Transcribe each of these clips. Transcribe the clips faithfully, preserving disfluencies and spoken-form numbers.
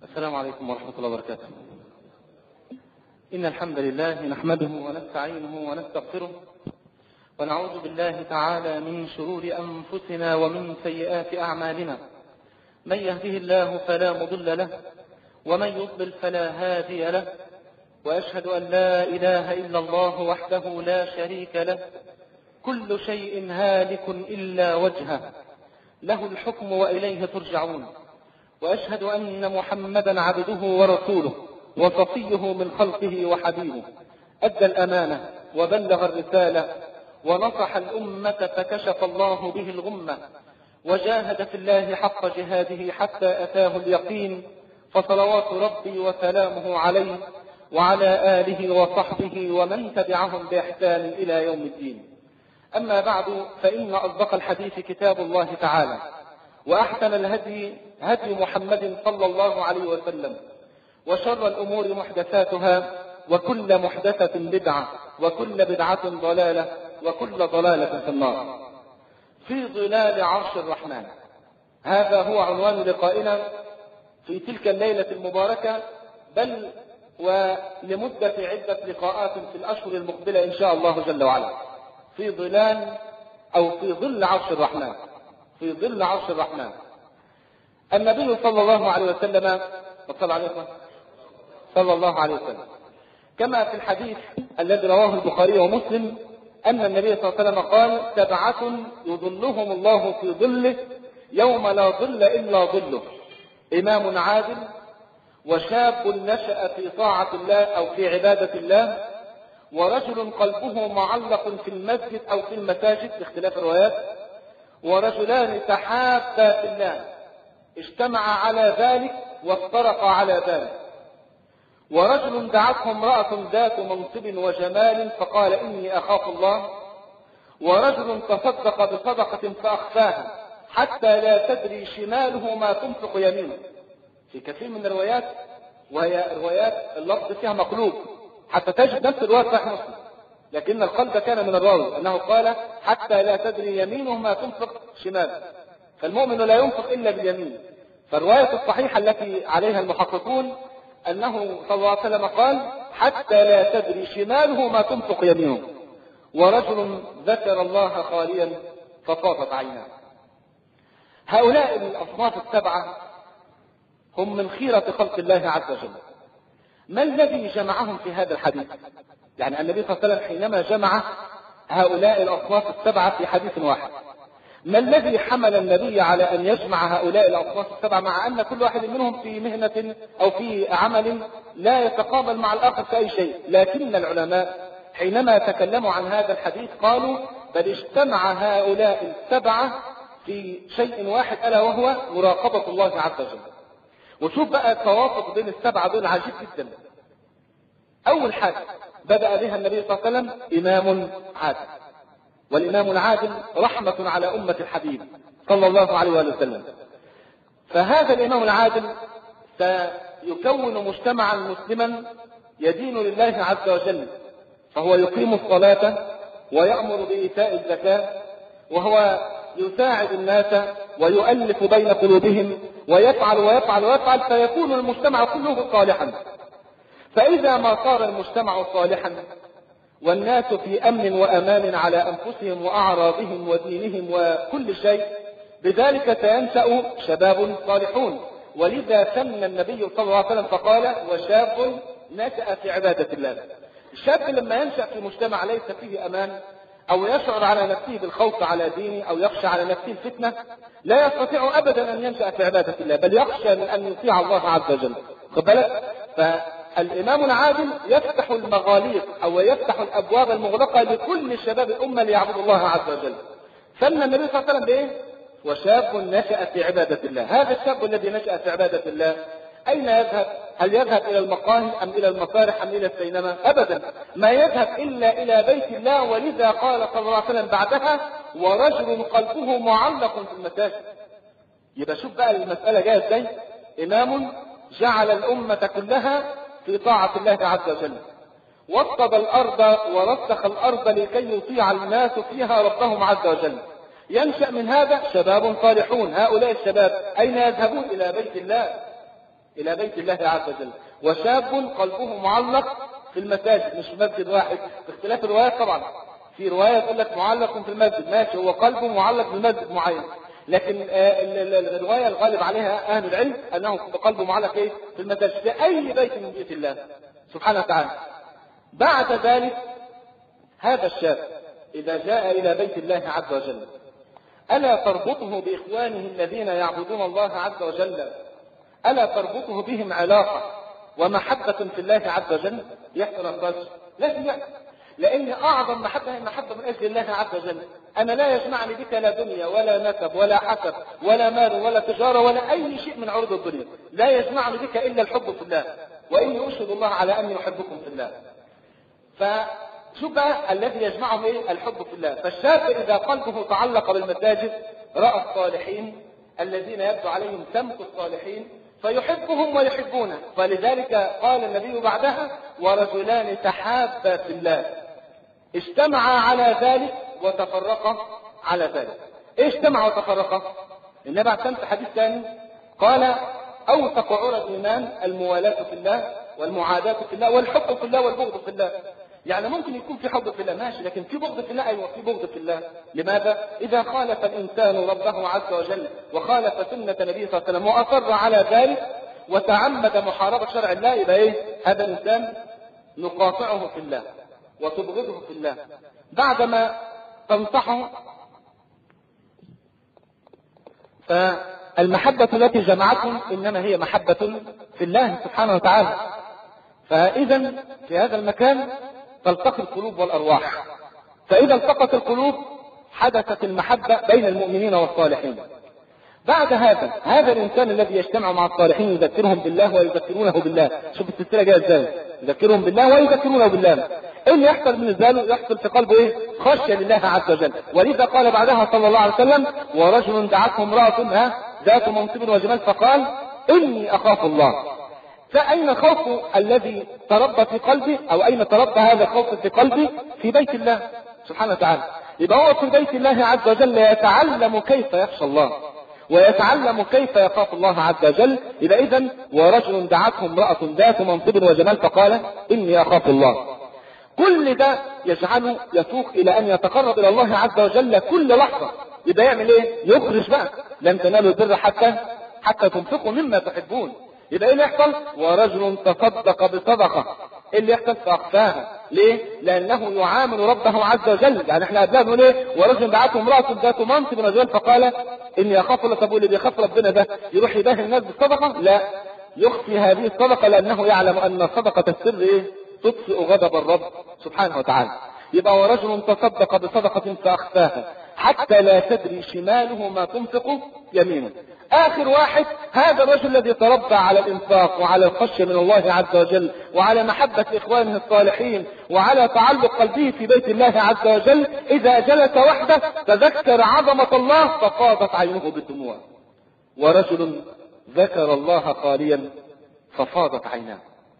السلام عليكم ورحمة الله وبركاته. إن الحمد لله نحمده ونستعينه ونستغفره ونعوذ بالله تعالى من شرور أنفسنا ومن سيئات أعمالنا. من يهده الله فلا مضل له ومن يضلل فلا هادي له، وأشهد أن لا إله إلا الله وحده لا شريك له، كل شيء هالك إلا وجهه، له الحكم وإليه ترجعون. وأشهد أن محمدا عبده ورسوله وصفيه من خلقه وحبيبه، أدى الأمانة وبلغ الرسالة ونصح الأمة فكشف الله به الغمة، وجاهد في الله حق جهاده حتى أتاه اليقين، فصلوات ربي وسلامه عليه وعلى آله وصحبه ومن تبعهم بإحسان إلى يوم الدين. أما بعد، فإن أصدق الحديث كتاب الله تعالى، وأحسن الهدي هدي محمد صلى الله عليه وسلم، وشر الأمور محدثاتها، وكل محدثة بدعة، وكل بدعة ضلالة، وكل ضلالة في النار. في ظلال عرش الرحمن، هذا هو عنوان لقائنا في تلك الليلة المباركة، بل ولمدة عدة لقاءات في الأشهر المقبلة إن شاء الله جل وعلا. في ظلال أو في ظل عرش الرحمن، في ظل عرش الرحمن. النبي صلى الله عليه وسلم وصلى عليه صلى الله عليه وسلم كما في الحديث الذي رواه البخاري ومسلم أن النبي صلى الله عليه وسلم قال: سبعة يظلهم الله في ظله يوم لا ظل إلا ظله، إمام عادل، وشاب نشأ في طاعة الله أو في عبادة الله، ورجل قلبه معلق في المسجد أو في المساجد باختلاف الروايات، ورجلان تحابا في الله اجتمعا على ذلك وافترقا على ذلك، ورجل دعته امرأة ذات منصب وجمال فقال: إني أخاف الله، ورجل تصدق بصدقة فأخفاها حتى لا تدري شماله ما تنفق يمينه. في كثير من الروايات، وهي روايات اللفظ فيها مقلوب، حتى تجد نفس الرواية صحيح مسلم، لكن القلب كان من الراوي أنه قال: حتى لا تدري يمينه ما تنفق شماله، فالمؤمن لا ينفق إلا باليمين. فالرواية الصحيحة التي عليها المحققون أنه صلى الله عليه وسلم قال: حتى لا تدري شماله ما تنفق يمينه، ورجل ذكر الله خاليا فطافت عيناه. هؤلاء الأصناف السبعة هم من خيرة خلق الله عز وجل. ما الذي جمعهم في هذا الحديث؟ يعني النبي صلى الله عليه وسلم حينما جمع هؤلاء الأصناف السبعة في حديث واحد، ما الذي حمل النبي على أن يجمع هؤلاء الأصناف السبعة، مع أن كل واحد منهم في مهنة أو في عمل لا يتقابل مع الآخر في أي شيء؟ لكن العلماء حينما تكلموا عن هذا الحديث قالوا: بل اجتمع هؤلاء السبعة في شيء واحد، ألا وهو مراقبة الله عز وجل. وشوف بقى التوافق بين السبعة دول عجيب جدا. أول حاجة بدأ بها النبي صلى الله عليه وسلم: إمام عادل، والإمام العادل رحمة على أمة الحبيب صلى الله عليه وسلم. فهذا الإمام العادل سيكون مجتمعا مسلما يدين لله عز وجل، فهو يقيم الصلاة ويأمر بإيتاء الزكاة، وهو يساعد الناس ويؤلف بين قلوبهم، ويفعل ويفعل ويفعل، فيكون المجتمع كله صالحا. فإذا ما صار المجتمع صالحا والناس في أمن وأمان على أنفسهم وأعراضهم ودينهم وكل شيء، بذلك سينشأ شباب صالحون. ولذا ثنى النبي صلى الله عليه وسلم فقال: وشاب نشأ في عبادة الله. الشاب لما ينشأ في مجتمع ليس فيه أمان، أو يشعر على نفسه بالخوف على دينه، أو يخشى على نفسه الفتنة، لا يستطيع أبدا أن ينشأ في عبادة الله، بل يخشى من أن يطيع الله عز وجل. خد بالك؟ فالإمام العادل يفتح المغاليق أو يفتح الأبواب المغلقة لكل شباب الأمة ليعبدوا الله عز وجل. فإن النبي صلى الله عليه وسلم بإيه؟ وشاب نشأ في عبادة الله. هذا الشاب الذي نشأ في عبادة الله أين يذهب؟ هل يذهب إلى المقاهي أم إلى المسارح أم إلى السينما؟ أبدا، ما يذهب إلا إلى بيت الله. ولذا قال صلى الله عليه وسلم بعدها: ورجل قلبه معلق في المساجد. يبقى شوف بقى المسألة جاية ازاي. إمام جعل الأمة كلها في طاعة الله عز وجل، وطب الأرض ورسخ الأرض لكي يطيع الناس فيها ربهم عز وجل. ينشأ من هذا شباب صالحون. هؤلاء الشباب أين يذهبون؟ إلى بيت الله. إلى بيت الله عز وجل، وشاب قلبه معلق في المساجد، مش في مسجد واحد، باختلاف الروايات طبعا. في رواية تقول لك معلق في المسجد، ماشي، هو قلبه معلق في مسجد معين، لكن الرواية الغالب عليها أهل العلم أنه قلبه معلق إيه؟ في المساجد، في أي بيت من بيوت الله سبحانه وتعالى. بعد ذلك هذا الشاب إذا جاء إلى بيت الله عز وجل ألا تربطه بإخوانه الذين يعبدون الله عز وجل؟ ألا تربطه بهم علاقة ومحبة في الله عز وجل؟ يحصل الرجل لازم يحصل، لأن أعظم محبة هي محبة من أجل الله عز وجل. أنا لا يجمعني بك لا دنيا ولا نسب ولا حسب ولا مال ولا تجارة ولا أي شيء من عروض الدنيا، لا يجمعني بك إلا الحب في الله، وإني أشهد الله على أني أحبكم في الله. فشوف بقى الذي يجمعهم إيه؟ الحب في الله. فالشاب إذا قلبه تعلق بالمساجد رأى الصالحين الذين يبدو عليهم سمت الصالحين فيحبهم ويحبونه. فلذلك قال النبي بعدها: ورجلان تحابا في الله اجتمعا على ذلك وتفرقا على ذلك. ايش اجتمعا وتفرقا؟ النبي عليه في حديث ثاني قال: اوثق عرى الايمان الموالاه في الله والمعاداه في الله والحب في الله والبغض في الله. يعني ممكن يكون في حب في الله ماشي، لكن في بغض في الله، ايوه في بغض في الله. لماذا؟ اذا خالف الانسان ربه عز وجل وخالف سنه النبي صلى الله عليه وسلم واصر على ذلك وتعمد محاربه شرع الله، يبقى ايه؟ هذا الانسان نقاطعه في الله وتبغضه في الله. بعدما تنصحه، فالمحبة التي جمعتهم إنما هي محبة في الله سبحانه وتعالى. فإذا في هذا المكان تلتقي القلوب والأرواح، فإذا التقت القلوب حدثت المحبة بين المؤمنين والصالحين. بعد هذا هذا الإنسان الذي يجتمع مع الصالحين يذكرهم بالله ويذكرونه بالله. شوف السلسلة جاية ازاي، يذكرهم بالله ويذكرونه بالله. ايه اللي يحصل من ذلك؟ يحصل في قلبه ايه؟ خشية لله عز وجل. ولذا قال بعدها صلى الله عليه وسلم: ورجل دعته امرأة ها ذات منصب وجمال فقال: إني أخاف الله. فأين الخوف الذي تربى في قلبي، أو أين تربى هذا الخوف في قلبي؟ في بيت الله سبحانه وتعالى. يبقى هو في بيت الله عز وجل يتعلم كيف يخشى الله ويتعلم كيف يخاف الله عز وجل. يبقى إذن ورجل دعته امرأة ذات منصب وجمال فقال: إني أخاف الله. كل ده يجعله يسوق إلى أن يتقرب إلى الله عز وجل كل لحظة. يبقى يعمل إيه؟ يخرج بقى: لن تنالوا البر حتى حتى تنفقوا مما تحبون. يبقى ايه اللي يحصل؟ ورجل تصدق بصدقه. ايه اللي يحصل؟ فاخفاها. ليه؟ لانه يعامل ربه عز وجل. يعني احنا قبلها بنقول ايه؟ ورجل دعته امراه ذات منصب ورجل فقال: اني اخاف الله. طب اللي بيخاف ربنا ده يروح يباهي الناس بالصدقه؟ لا، يخفي هذه الصدقه لانه يعلم ان صدقه السر ايه؟ تطفئ غضب الرب سبحانه وتعالى. يبقى ورجل تصدق بصدقه فاخفاها حتى لا تدري شماله ما تنفق يمينه. آخر واحد هذا الرجل الذي تربى على الإنفاق وعلى الخشية من الله عز وجل وعلى محبة إخوانه الصالحين وعلى تعلق قلبه في بيت الله عز وجل، إذا جلس وحده تذكر عظمة الله ففاضت عينه بالدموع. ورجل ذكر الله خاليا ففاضت عيناه.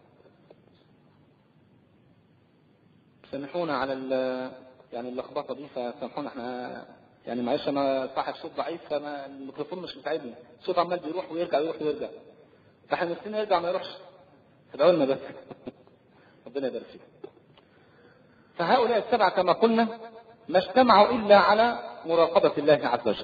سامحونا على يعني اللخبطة دي، فسامحونا احنا يعني معلش انا صاحب صوت ضعيف فما الميكروفون مش مساعدني، الصوت عمال بيروح ويرجع يروح ويرجع، فاحنا نفسنا يرجع ما يروحش، ادعوا لنا بس ربنا يبارك فيك. فهؤلاء السبعه كما قلنا ما اجتمعوا الا على مراقبه الله عز وجل.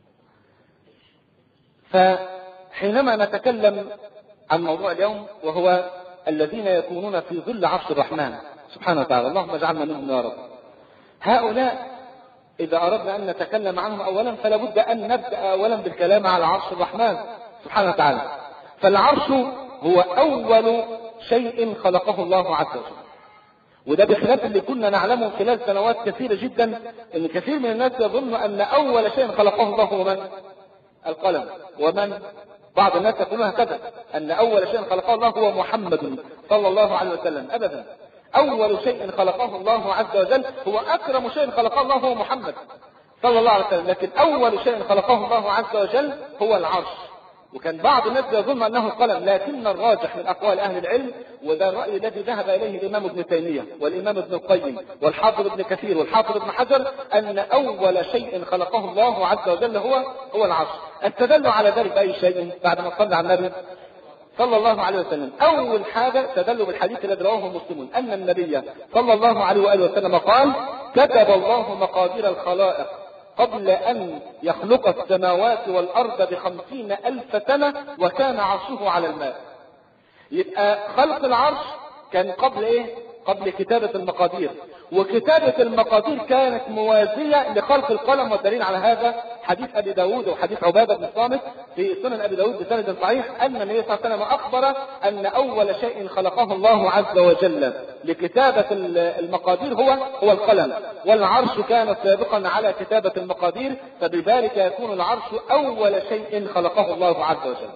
فحينما نتكلم عن موضوع اليوم وهو الذين يكونون في ظل عرش الرحمن سبحانه وتعالى، اللهم اجعلنا منهم يا رب. هؤلاء إذا أردنا أن نتكلم عنهم أولا فلا بد أن نبدأ أولا بالكلام على عرش الرحمن سبحانه وتعالى. فالعرش هو أول شيء خلقه الله عز وجل، وده بخلاف اللي كنا نعلمه خلال سنوات كثيرة جدا، أن كثير من الناس يظن أن أول شيء خلقه الله هو من؟ القلم. ومن بعض الناس يقولون هكذا أن أول شيء خلقه الله هو محمد صلى الله عليه وسلم. أبدا، أول شيء خلقه الله عز وجل هو أكرم شيء خلقه الله هو محمد صلى الله عليه وسلم، لكن أول شيء خلقه الله عز وجل هو العرش. وكان بعض الناس يظن أنه القلم، لكن الراجح من أقوال أهل العلم، وده الرأي الذي ذهب إليه الإمام ابن تيمية والإمام ابن القيم والحافظ ابن كثير والحافظ ابن حجر، أن أول شيء خلقه الله عز وجل هو هو العرش. استدلوا على ذلك بأي شيء بعد ما صلى على النبي صلى الله عليه وسلم. أول حاجة تدل بالحديث الذي رواه مسلم أن النبي صلى الله عليه وآله وسلم قال: كتب الله مقادير الخلائق قبل أن يخلق السماوات والأرض بخمسين ألف سنة وكان عرشه على الماء. يبقى خلق العرش كان قبل إيه؟ قبل كتابة المقادير، وكتابة المقادير كانت موازية لخلق القلم. والدليل على هذا حديث أبي داود وحديث عبادة بن الصامت في سنن أبي داود بسند صحيح أن النبي صلى الله عليه وسلم أخبر أن أول شيء خلقه الله عز وجل لكتابة المقادير هو هو القلم، والعرش كان سابقا على كتابة المقادير، فبذلك يكون العرش أول شيء خلقه الله عز وجل.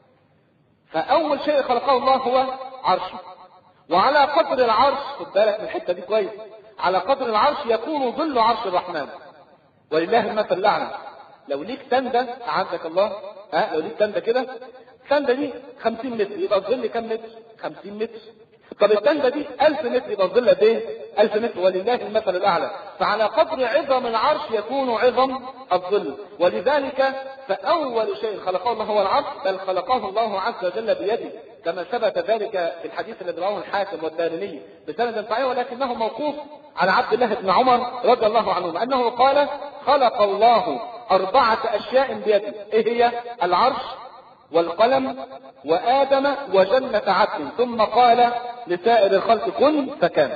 فأول شيء خلقه الله هو عرشه، وعلى قدر العرش، خد بالك من الحته دي كويس، على قدر العرش يكون ظل عرش الرحمن، ولله المثل الاعلى. لو ليك تندة اعزك الله، ها لو ليك تندة كده، التندة دي خمسين متر، يبقى الظل كام متر؟ خمسين متر. طب التندة دي ألف متر، يبقى الظل قد ايه؟ ألف متر، ولله المثل الاعلى. فعلى قدر عظم العرش يكون عظم الظل، ولذلك فاول شيء خلقه الله هو العرش، بل خلقه الله عز وجل بيده، كما ثبت ذلك في الحديث الذي رواه الحاكم والدارمي بسند صحيح، ولكنه موقوف على عبد الله بن عمر رضي الله عنهما انه قال: خلق الله أربعة أشياء بيده. إيه هي؟ العرش والقلم وآدم وجنة عدن، ثم قال لسائر الخلق كن فكان.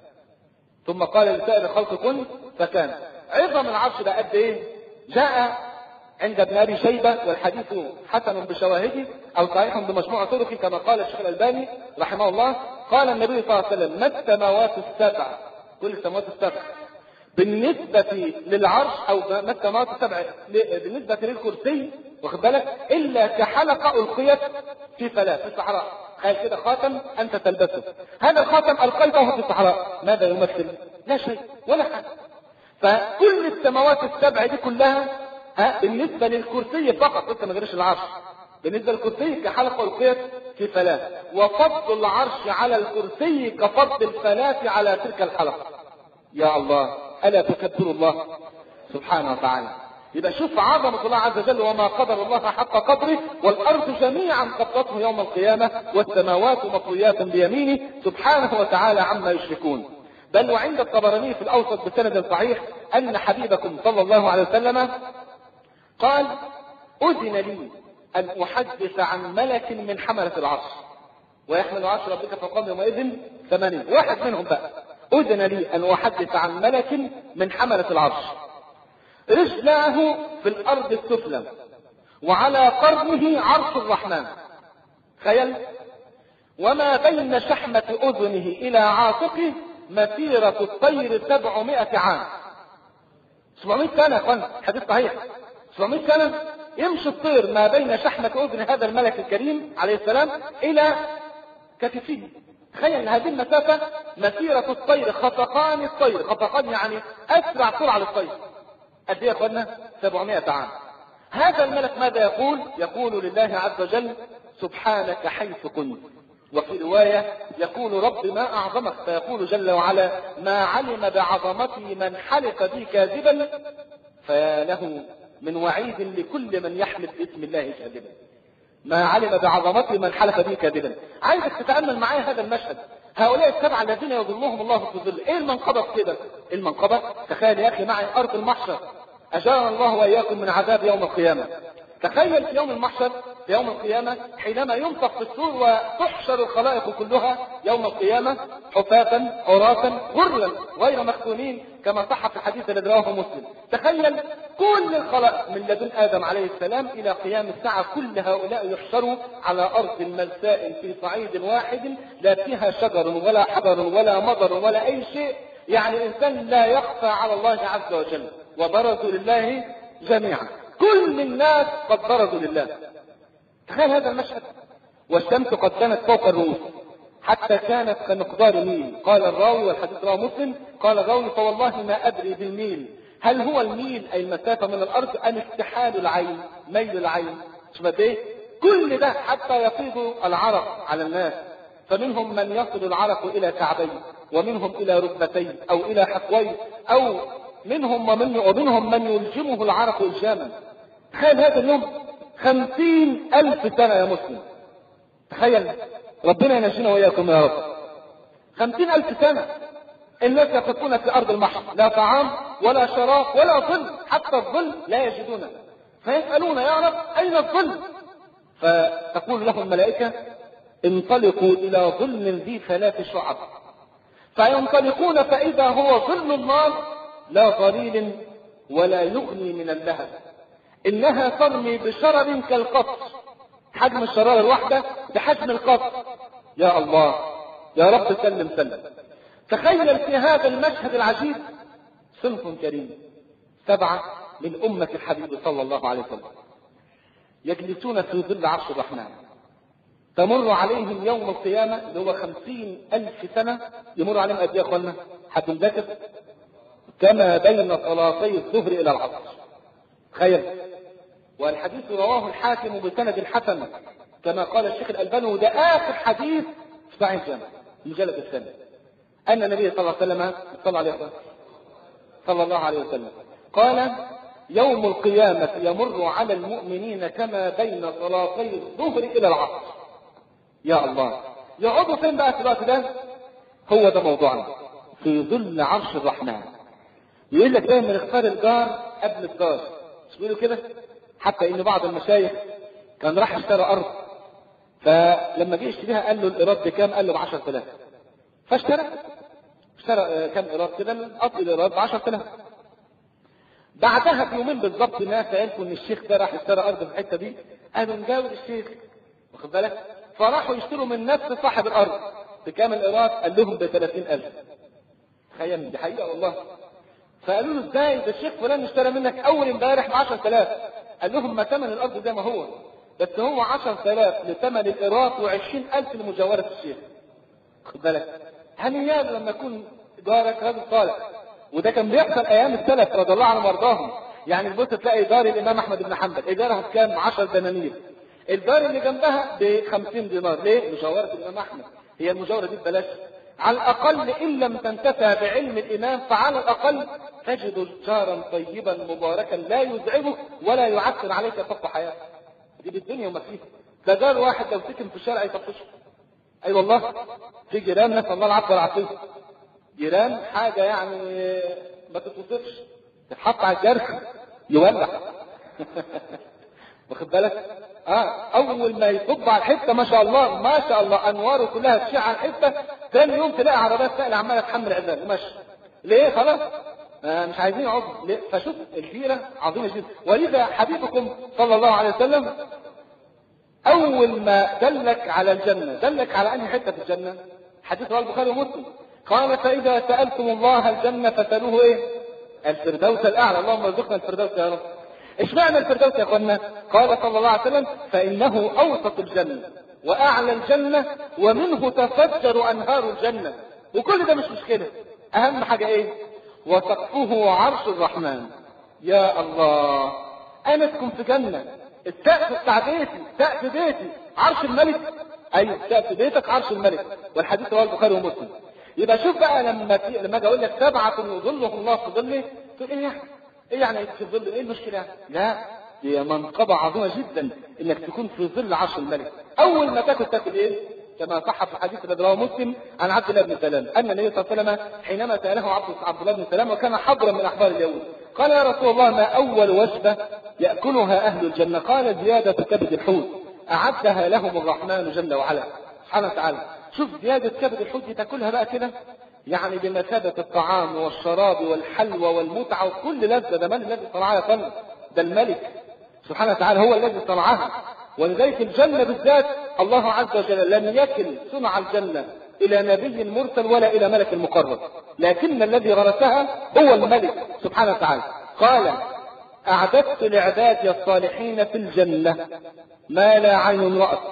ثم قال لسائر الخلق كن فكان. عظم العرش ده قد إيه؟ جاء عند ابن أبي شيبة والحديث حسن بشواهده أو صحيح بمجموع طرقه كما قال الشيخ الألباني رحمه الله. قال النبي صلى الله عليه وسلم: ما السماوات السبع، كل السماوات السبع بالنسبة للعرش، أو ما السماوات السبع بالنسبة للكرسي، واخد بالك، إلا كحلقة ألقيت في فلاة في الصحراء. قال كده خاتم أنت تلبسه، هذا الخاتم ألقيته في الصحراء، ماذا يمثل؟ لا شيء ولا حاجة. فكل السماوات السبع دي كلها ها بالنسبة للكرسي فقط، انت ما غيرش العرش، بالنسبة للكرسي كحلقة ألقيت في فلاة، وفضل العرش على الكرسي كفضل الفلاة على تلك الحلقة. يا الله، ألا تكبر الله سبحانه وتعالى. يبقى شوف عظمة الله عز وجل، وما قدر الله حق قدره، والأرض جميعا قبضته يوم القيامة، والسماوات مطويات بيمينه سبحانه وتعالى عما يشركون. بل وعند الطبراني في الأوسط بسند صحيح أن حبيبكم صلى الله عليه وسلم قال: أذن لي أن أحدث عن ملك من حملة العرش، ويحمل عرش ربك فوقهم يومئذ ثمانين، واحد منهم بقى. أذن لي أن أحدث عن ملك من حملة العرش، رجلاه في الأرض السفلى، وعلى قرنه عرش الرحمن. تخيل، وما بين شحمة أذنه إلى عاتقه مسيرة الطير سبعمائة عام. سبعمائة سنة يا اخوان، حديث صحيح. سبعمائة سنة يمشي الطير ما بين شحمة أذن هذا الملك الكريم عليه السلام إلى كتفه. تخيل هذه المسافة، مسيرة الطير، خفقان الطير، خفقان يعني أسرع سرعة للطير. قد ايه يا اخوانا؟ سبعمائة عام. هذا الملك ماذا يقول؟ يقول لله عز وجل: سبحانك حيث كنت. وفي رواية يقول: رب ما أعظمك، فيقول جل وعلا: ما علم بعظمتي من حلف بي كاذبا، فيا له من وعيد لكل من يحلف باسم الله كاذبا. ما علم بعظمتي من حلف بي كاذبا. عايزك تتأمل معايا هذا المشهد، هؤلاء السبعة الذين يظلهم الله في الظل. ايه المنقبة كده؟ المنقبة، تخيل يا اخي معي ارض المحشر، اجارنا الله واياكم من عذاب يوم القيامة. تخيل في يوم المحشر، في يوم القيامة، حينما ينفخ في الصور وتحشر الخلائق كلها يوم القيامة حفاة عراة غرلا غير مختونين، كما صح في الحديث الذي رواه مسلم. تخيل كل الخلائق من لدن آدم عليه السلام إلى قيام الساعة، كل هؤلاء يحشروا على أرض ملساء في صعيد واحد، لا فيها شجر ولا حجر ولا مطر ولا أي شيء، يعني الإنسان لا يخفى على الله عز وجل، وبرزوا لله جميعا. كل الناس قد برزوا لله. تخيل هذا المشهد. والشمس قد كانت فوق الرؤوس حتى كانت كمقدار ميل. قال الراوي، والحديث رواه مسلم، قال الراوي: فوالله ما أدري بالميل، هل هو الميل أي المسافة من الأرض أم استحال العين، ميل العين؟ شوف ايه كل ده حتى يفيض العرق على الناس، فمنهم من يصل العرق إلى كعبيه، ومنهم إلى ركبتيه أو إلى حقويه، أو منهم ومن ومنهم من يلجمه العرق إلجاما. تخيل هذا اليوم خمسين ألف سنة يا مسلم، تخيل، ربنا ينجينا وإياكم يا رب. خمسين ألف سنة الناس يقفون في أرض المحشر، لا طعام ولا شراب ولا ظل، حتى الظل لا يجدونه، فيسألون يا رب أين الظل؟ فتقول لهم الملائكة انطلقوا إلى ظل ذي ثلاث شعب، فينطلقون فإذا هو ظل النار لا ظليل ولا يغني من اللهب، إنها ترمي بشرر كالقطر، حجم الشرارة الواحدة بحجم القطر. يا الله يا رب سلم سلم. تخيل في هذا المشهد العجيب صنف كريم، سبعة من أمة الحبيب صلى الله عليه وسلم يجلسون في ظل عرش الرحمن، تمر عليهم يوم القيامة اللي هو خمسين ألف سنة، يمر عليهم قد ايه يا اخوانا؟ حد مذاكر؟ كما بين صلاتي الظهر إلى العصر. تخيل. والحديث رواه الحاكم بسند حسن كما قال الشيخ الألباني، وده آخر حديث في صحيح الجامع المجلد الثاني، أن النبي صلى الله عليه وسلم صلى عليه وسلم صلى الله عليه وسلم قال يوم القيامة يمر على المؤمنين كما بين صلاتي الظهر إلى العصر. يا الله، يقعدوا فين بقى في الوقت ده؟ هو ده موضوعنا، في ظل عرش الرحمن. يقول لك دايما اختار الجار قبل الدار، مش بيقولوا كده؟ حتى ان بعض المشايخ كان راح اشترى ارض، فلما جه يشتريها قال له الايراد بكام؟ قال له ب عشرة آلاف، فاشترى اشترى كام ايراد كده؟ قطع الايراد ب عشرة آلاف. بعدها بيومين بالظبط ناس عرفوا ان الشيخ ده راح اشترى ارض في الحته دي، قالوا نجاوب الشيخ، واخد بالك؟ فراحوا يشتروا من نفس صاحب الارض بكام الايراد؟ قال لهم ب ثلاثين ألف. تخيل، دي حقيقه والله. فقالوا له ازاي ده الشيخ فلان اشترى منك اول امبارح ب عشرة آلاف؟ قال لهم ما ثمن الارض زي ما هو، بس هو عشرة آلاف لثمن الايراد وعشرين ألف لمجاوره الشيخ. خد بالك، هنيئا لما يكون جارك راجل صالح. وده كان بيحصل ايام السلف رضي الله عنهم وارضاهم. يعني تبص تلاقي دار الامام احمد بن حنبل ايجارها بكام؟ عشرة دنانير. الدار اللي جنبها ب خمسين دينار. ليه؟ مجاوره الامام احمد. هي المجاوره دي ببلاش. على الاقل ان لم تنتفع بعلم الامام فعلى الاقل تجد جارا طيبا مباركا لا يزعجك ولا يعكر عليك فوق حياتك. دي بالدنيا وما فيها. ده جار واحد لو سكن في الشارع يطفشه. اي أيوة والله، في جيران نسال الله العفو والعافيه، جيران حاجه يعني ما تتوصفش، تتحط على الجرح يولع. واخد بالك؟ اه اول ما يصب على الحته ما شاء الله ما شاء الله انواره كلها تشع على الحته، ثاني يوم تلاقي عربيات سائله عماله تحمل عزال وماشي. ليه؟ خلاص آه مش عايزين يقعدوا. فشوف الجيره عظيمه جدا. ولذا حبيبكم صلى الله عليه وسلم اول ما دلك على الجنه دلك على انهي حته في الجنه؟ حديث رواه البخاري ومسلم، قال فاذا سالتم الله الجنه فسالوه ايه؟ الفردوس الاعلى. اللهم ارزقنا الفردوس يا رب. اشمعنى الفردوس يا اخوانا؟ قال صلى الله عليه وسلم فانه اوسط الجنه واعلى الجنه ومنه تفجر انهار الجنه. وكل ده مش مشكله، اهم حاجه ايه؟ وسقفه عرش الرحمن. يا الله، انا اسكن في جنه، السقف بتاع بيتي سقف بيتي عرش الملك. ايوه سقف بيتك عرش الملك. والحديث رواه البخاري ومسلم. يبقى شوف بقى لما لما اجي اقول لك سبعه يظلهم الله في ظله، تقول ايه يعني؟ ايه يعني في ظل؟ ايه المشكله؟ لا، هي منقبه عظيمه جدا انك تكون في ظل عرش الملك. اول ما تاكل تاكل ايه؟ كما صح في الحديث الذي رواه مسلم عن عبد الله بن سلام ان النبي صلى الله عليه وسلم حينما ساله عبد عبد الله بن سلام وكان حبرا من احبار اليهود قال يا رسول الله ما اول وجبه ياكلها اهل الجنه؟ قال زياده كبد الحوت اعدها لهم الرحمن جل وعلا سبحانه وتعالى. شوف زياده كبد الحوت دي تاكلها بقى كده يعني بمثابه الطعام والشراب والحلوى والمتعه وكل لذه. ده من الذي صنعها يا فندم؟ ده الملك سبحانه وتعالى هو الذي صنعها. ولذلك الجنة بالذات الله عز وجل لم يكل صنع الجنة إلى نبي مرسل ولا إلى ملك مقرب، لكن الذي غرسها هو الملك سبحانه وتعالى. قال أعددت لعبادي الصالحين في الجنة ما لا عين رأت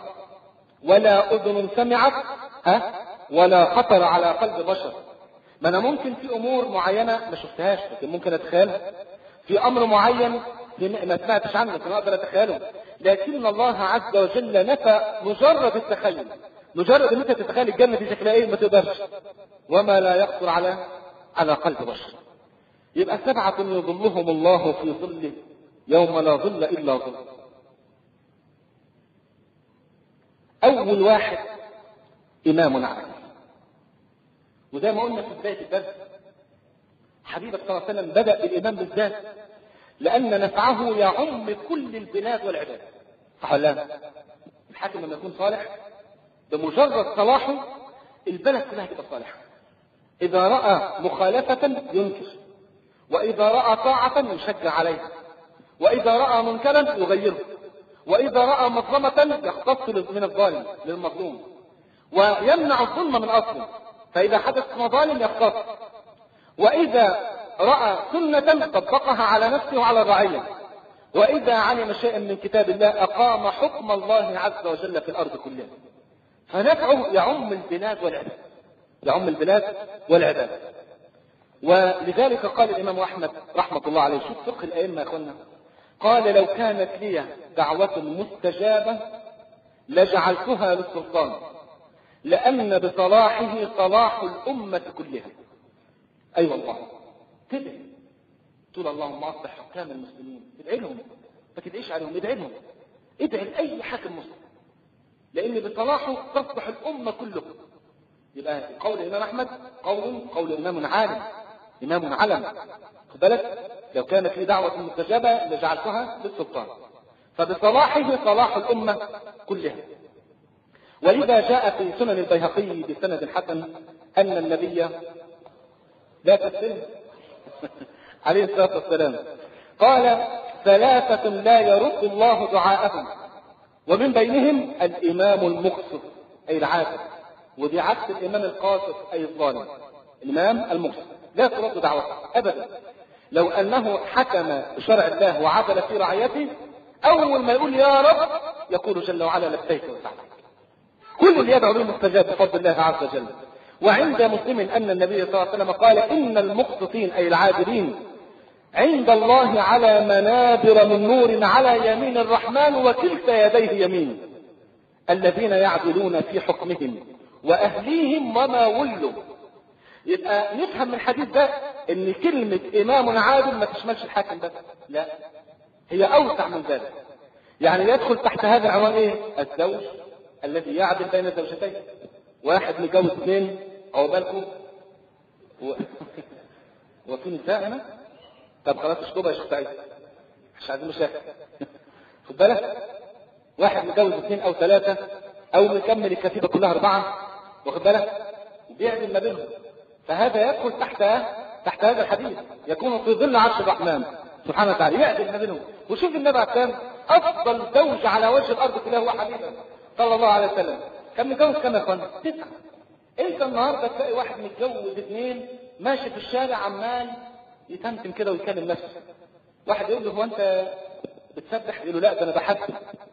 ولا أذن سمعت ها ولا خطر على قلب بشر. ما أنا ممكن في أمور معينة ما شفتهاش لكن ممكن أتخيلها، في أمر معين ما سمعتش عنه لكن أقدر أتخيله، لكن الله عز وجل نفى مجرد التخيل. مجرد ان انت تتخيل الجنه دي شكلها ايه ما تقدرش، وما لا يخطر على على قلب بشر. يبقى سبعه يظلهم الله في ظله يوم لا ظل الا ظل. أول واحد إمام عادل. وزي ما قلنا في بداية الدرس حبيبك صلى الله عليه وسلم بدأ بالإمام بالذات لأن نفعه يعم كل البلاد والعباد. صح ولا لا؟ الحاكم لما يكون صالح بمجرد صلاحه البلد كلها تبقى صالحة. إذا رأى مخالفة ينكر، وإذا رأى طاعة يشجع عليها، وإذا رأى منكرا يغيره، وإذا رأى مظلمة يختص من الظالم للمظلوم ويمنع الظلم من أصله، فإذا حدث مظالم يختص، وإذا رأى سنة طبقها على نفسه وعلى الرعية، وإذا علم شيئا من كتاب الله أقام حكم الله عز وجل في الأرض كلها. فنفعه يعم البلاد والعباد، يعم البلاد والعباد. ولذلك قال الإمام أحمد رحمة الله عليه، شوف فقه الأئمة يا أخوانا، قال لو كانت لي دعوة مستجابة لجعلتها للسلطان لأن بصلاحه صلاح الأمة كلها. أي أيوة والله تدعي تقول اللهم أصلح حكام المسلمين، ادعي لهم، ما تدعيش عليهم، ادعي لهم، ادعي لأي حاكم مسلم لأن بصلاحه تصلح الأمة كلها. يبقى قول الإمام أحمد قول قول إمام عالم، إمام علم، خد بالك، لو كانت لي دعوة مستجابة لجعلتها للسلطان، فبصلاحه صلاح الأمة كلها. ولذا جاء في سنن البيهقي بسند حسن أن النبي لا تسلم عليه الصلاة والسلام قال ثلاثة لا يرد الله دعاءهم، ومن بينهم الإمام المقسط أي العادل، ودي عكس الإمام القاسط أي الظالم. الإمام المقسط لا ترد دعوته أبدا، لو أنه حكم بشرع الله وعدل في رعيته أول ما يقول يا رب يقول جل وعلا لبيك وسعديك. كل اللي يدعو به مستجاب بفضل الله عز وجل. وعند مسلم أن النبي صلى الله عليه وسلم قال إن المقسطين أي العادلين عند الله على منابر من نور على يمين الرحمن وكلتا يديه يمين، الذين يعدلون في حكمهم وأهليهم وما ولوا. يبقى نفهم من الحديث ده ان كلمة إمام عادل ما تشملش الحاكم بس، لا هي أوسع من ذلك. يعني يدخل تحت هذا العنوان ايه؟ الزوج الذي يعدل بين الزوجتين. واحد متجوز اثنين او بالكم و... وفي نساء هنا، طب خلاص اشطبها يا شيخ سعيد مش عايزين مشاكل خد بالك، واحد متجوز اثنين او ثلاثة او مكمل الكتيبة كلها اربعة، واخد بالك، وبيعدل ما بينهم، فهذا يدخل تحت تحت هذا الحديث، يكون في ظل عرش الرحمن سبحانه وتعالى يعدل ما بينهم. وشوف النبي عليه السلام افضل زوج على وجه الارض كلها هو حبيبه صلى الله عليه وسلم، كان متجوز كم يا اخوان؟ تسعه. انت النهارده تلاقي واحد متجوز اثنين ماشي في الشارع عمال يتمتم كده ويكلم نفسه، واحد يقول له هو انت بتسبح؟ يقول له لا ده انا بحسب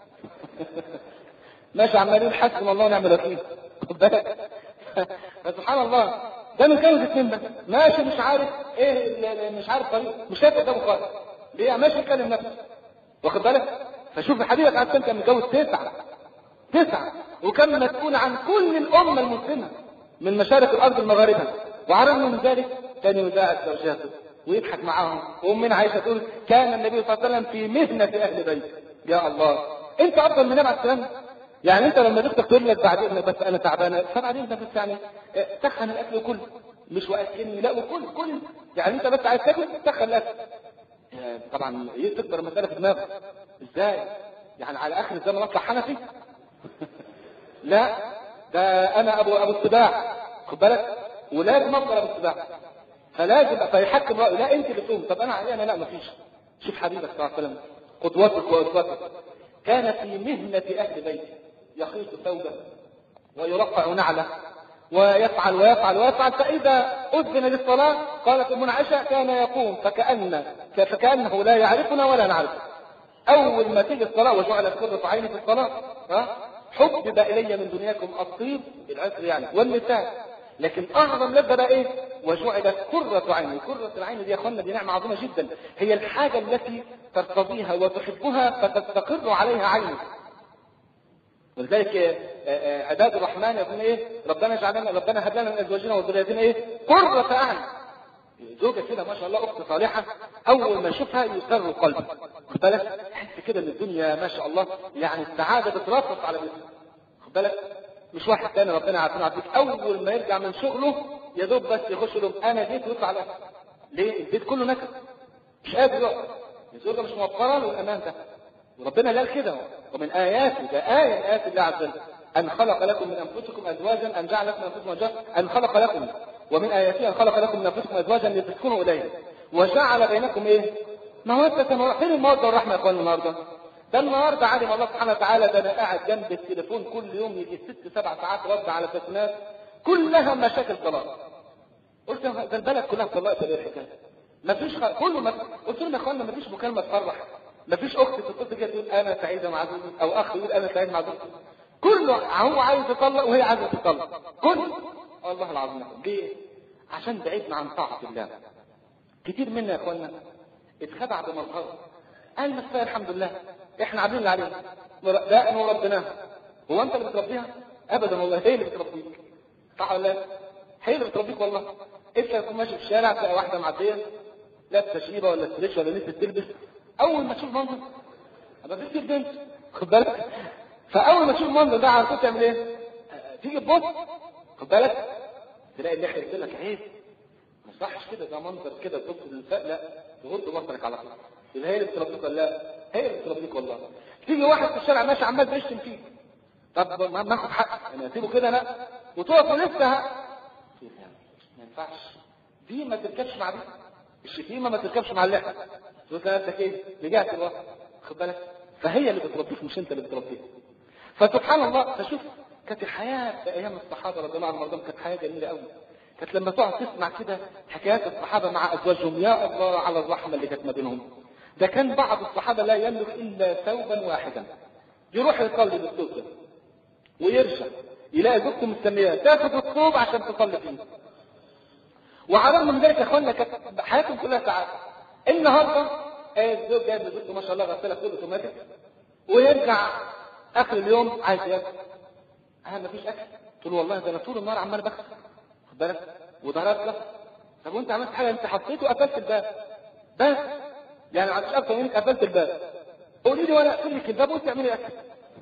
ماشي عمال يقول حسبنا الله ونعم الوكيل، خد بالك فسبحان الله ده متجوز اثنين بس ماشي مش عارف ايه مش عارف طريق مش شايف قدامه خالص، ليه؟ ماشي يكلم نفسه، واخد بالك. فشوف حبيبك عليه السلام كان متجوز تسعه تسعه وكان مسؤول عن كل الامه المسلمه من مشارق الارض لمغاربها، وعلى الرغم من ذلك كان يداعب زوجاته ويضحك معاهم. وامنا عائشه تقول كان النبي صلى الله عليه وسلم في مهنه اهل بيته. يا الله، انت افضل من النبي عليه السلام؟ يعني انت لما تختك تقول لك بعدين بس انا تعبانه، فبعدين بس يعني سخن الاكل وكل، مش واكلني لا وكل كل، يعني انت بس عايز تاكل تسخن الاكل. طبعا تكبر المساله في دماغك ازاي؟ يعني على اخر الزمن اطلع حنفي لا ده انا ابو ابو السباع، خد بالك، ولازم افضل ابو السباع، فلازم فيحكم رايه، لا انت اللي تقوم، طب انا علي انا لا مفيش. شوف حبيبك صلى الله عليه وسلم قدوتك واسوتك، كان في مهنه اهل بيته، يخيط ثوبه ويرقع نعله ويفعل ويفعل ويفعل، فإذا أذن للصلاة قالت أم عائشة كان يقوم فكأن فكأنه لا يعرفنا ولا نعرفه. أول ما تيجي الصلاة وجعلت قرة عيني في الصلاة ها حبب إلي من دنياكم الطيب العطر يعني والنساء، لكن أعظم لذة بقى إيه؟ وجعلت قرة عيني. قرة العين دي يا أخوانا دي نعمة عظيمة جدا، هي الحاجة التي ترتضيها وتحبها فتستقر عليها عينك. ولذلك عباد الرحمن يقول ايه؟ ربنا اجعلنا ربنا هب لنا من ازواجنا وذرياتنا ايه؟ قرة اعين. زوجة كده ما شاء الله اخت صالحة اول ما يشوفها يسر قلبه، خد بالك، تحس كده ان الدنيا ما شاء الله يعني السعادة بترفرف على بيتها، خد بالك مش واحد تاني ربنا عارفين عارفين اول ما يرجع من شغله يا دوب بس يخش له انا جيت ويطلع على ليه البيت كله نكد مش قادر يقعد الزوجه مش موفره له الامان ده وربنا قال كده ومن اياته ده ايه من ايات الله عز وجل ان خلق لكم من انفسكم ازواجا ان جعل لكم من انفسكم ازواجا ان خلق لكم ومن اياته ان خلق لكم من انفسكم ازواجا لتسكنوا اليه وجعل بينكم ايه موده ورحمه. فين الموده والرحمه يا اخوان النهارده؟ ده النهارده علم الله سبحانه وتعالى ده انا قاعد جنب التليفون كل يوم يجي ست سبع ساعات رد على تليفونات كلها مشاكل طلاق. قلت ده البلد كلها طلاقت ايه الحكايه؟ مفيش خ... كله ما قلت لهم يا اخوانا مفيش مكالمه تفرح مفيش اخت تتصل كده تقول انا سعيده مع زوجي او اخ يقول انا سعيد مع زوجتي كله هو عايز يطلق وهي عايزه تطلق كل والله العظيم. ليه؟ عشان بعيدنا عن طاعه الله. كتير منا يا اخوانا اتخدع بمظهره قال مساء الحمد لله احنا عاملين اللي علينا ده انه ربناها. هو انت اللي بتربيها؟ ابدا والله هي اللي بتربيك صح ولا لا؟ هي اللي بتربيك والله. انت تكون ماشي في الشارع تلاقي واحده معديه لابسه شيبه ولا ستريتش ولا نسيت تلبس اول ما تشوف منظر ابقى بنت البنت خد بالك فاول ما تشوف المنظر ده على طول تعمل ايه؟ تيجي تبص خد بالك تلاقي اللحيه يقول لك عيب ما يصحش كده ده منظر كده تبص للنساء لا تغض بصرك على طول. يبقى هي اللي بتربيك ولا لا؟ هي اللي بتربيك والله. تيجي واحد في الشارع ماشي عمال بيشتم فيك طب ما ناخد حق انا اسيبه كده لا وتقف لسه ما ينفعش دي ما تركبش مع دي الشتيمه ما تركبش مع اللحيه تقول لك ايه رجعت الوقت خد بالك فهي اللي بتربيك مش انت اللي بتربيك. فسبحان الله فشوف كانت الحياه في ايام الصحابه رضي الله عنهم كانت حياه جميله قوي. كانت لما تقعد تسمع كده حكايات الصحابه مع ازواجهم يا الله على الرحمه اللي كانت ما بينهم. ده كان بعض الصحابه لا يملك الا ثوبا واحدا يروح يصلي بالثوب ده ويرجع يلاقي زوجته مستنياه تاخد الثوب عشان تصلي فيه. وعلى من ذلك يا اخوانا كانت حياتهم كلها سعاده. النهارده الزوج جايب لزوجته ما شاء الله غساله كله اوتوماتيك ويرجع اخر اليوم عايز ياكل. اه مفيش اكل. تقول والله ده انا طول النهار عمال بكسر خد بالك وضهرك لك. طب وانت عملت حاجه انت حطيته وقفلت الباب بس يعني ما عادش اكتر منك قفلت الباب. قولي لي وانا اقفل لك الباب وانت اعملي اكل.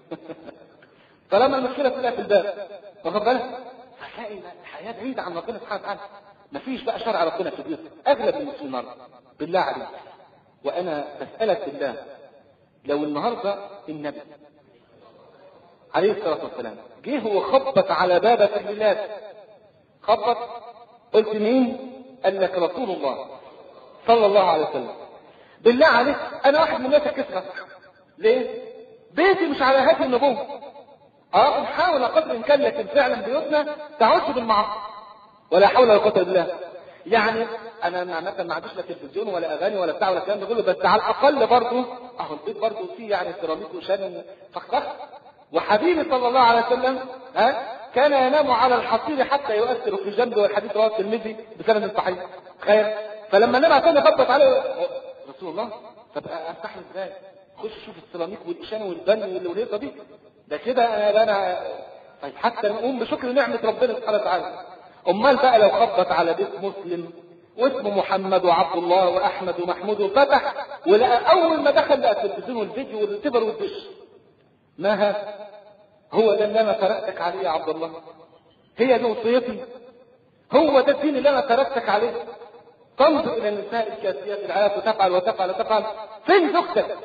طالما المشكله كلها في الباب واخد بالك هتلاقي الحياه بعيده عن ربنا سبحانه وتعالى. مفيش بقى شرع ربنا في البيوت اغلب المسلمين النهارده بالله عليك. وانا بسالك بالله لو النهارده النبي عليه الصلاه والسلام جه هو خبط على بابك الليلات خبط قلت مين؟ قال لك رسول الله صلى الله عليه وسلم. بالله عليك انا واحد من الناس كسرة ليه؟ بيتي مش على هذه النبوه. اه نحاول قدر الامكان لكن فعلا بيوتنا تعوش بالمعاصي ولا حول ولا قوه الا بالله. يعني انا مثلا ما عنديش لا تلفزيون ولا اغاني ولا بتاع ولا الكلام ده كله بس على الاقل برضه اهو البيت برضه فيه يعني سيراميك وشان فخفخ. وحبيبي صلى الله عليه وسلم ها كان ينام على الحصير حتى يؤثر في جنبه والحديث رواه الترمذي بسند صحيح. تخيل فلما النبي عليه الصلاه خبط عليه رسول الله طب افتح ازاي؟ خش شوف السيراميك والاشان والبن والهيصه دي ده كده انا انا طيب حتى نقوم بشكر نعمه ربنا سبحانه وتعالى. امال بقى لو خبط على بيت مسلم واسمه محمد وعبد الله واحمد ومحمود وفتح ولقى اول ما دخل لقى التلفزيون والفيديو والتبر والدش ما هذا؟ هو ده اللي انا تركتك عليه يا عبد الله. هي دي وصيتي. هو ده الدين اللي انا تركتك عليه. تنظر الى النساء الكاسيات العاف وتفعل وتفعل وتفعل فين زوجتك؟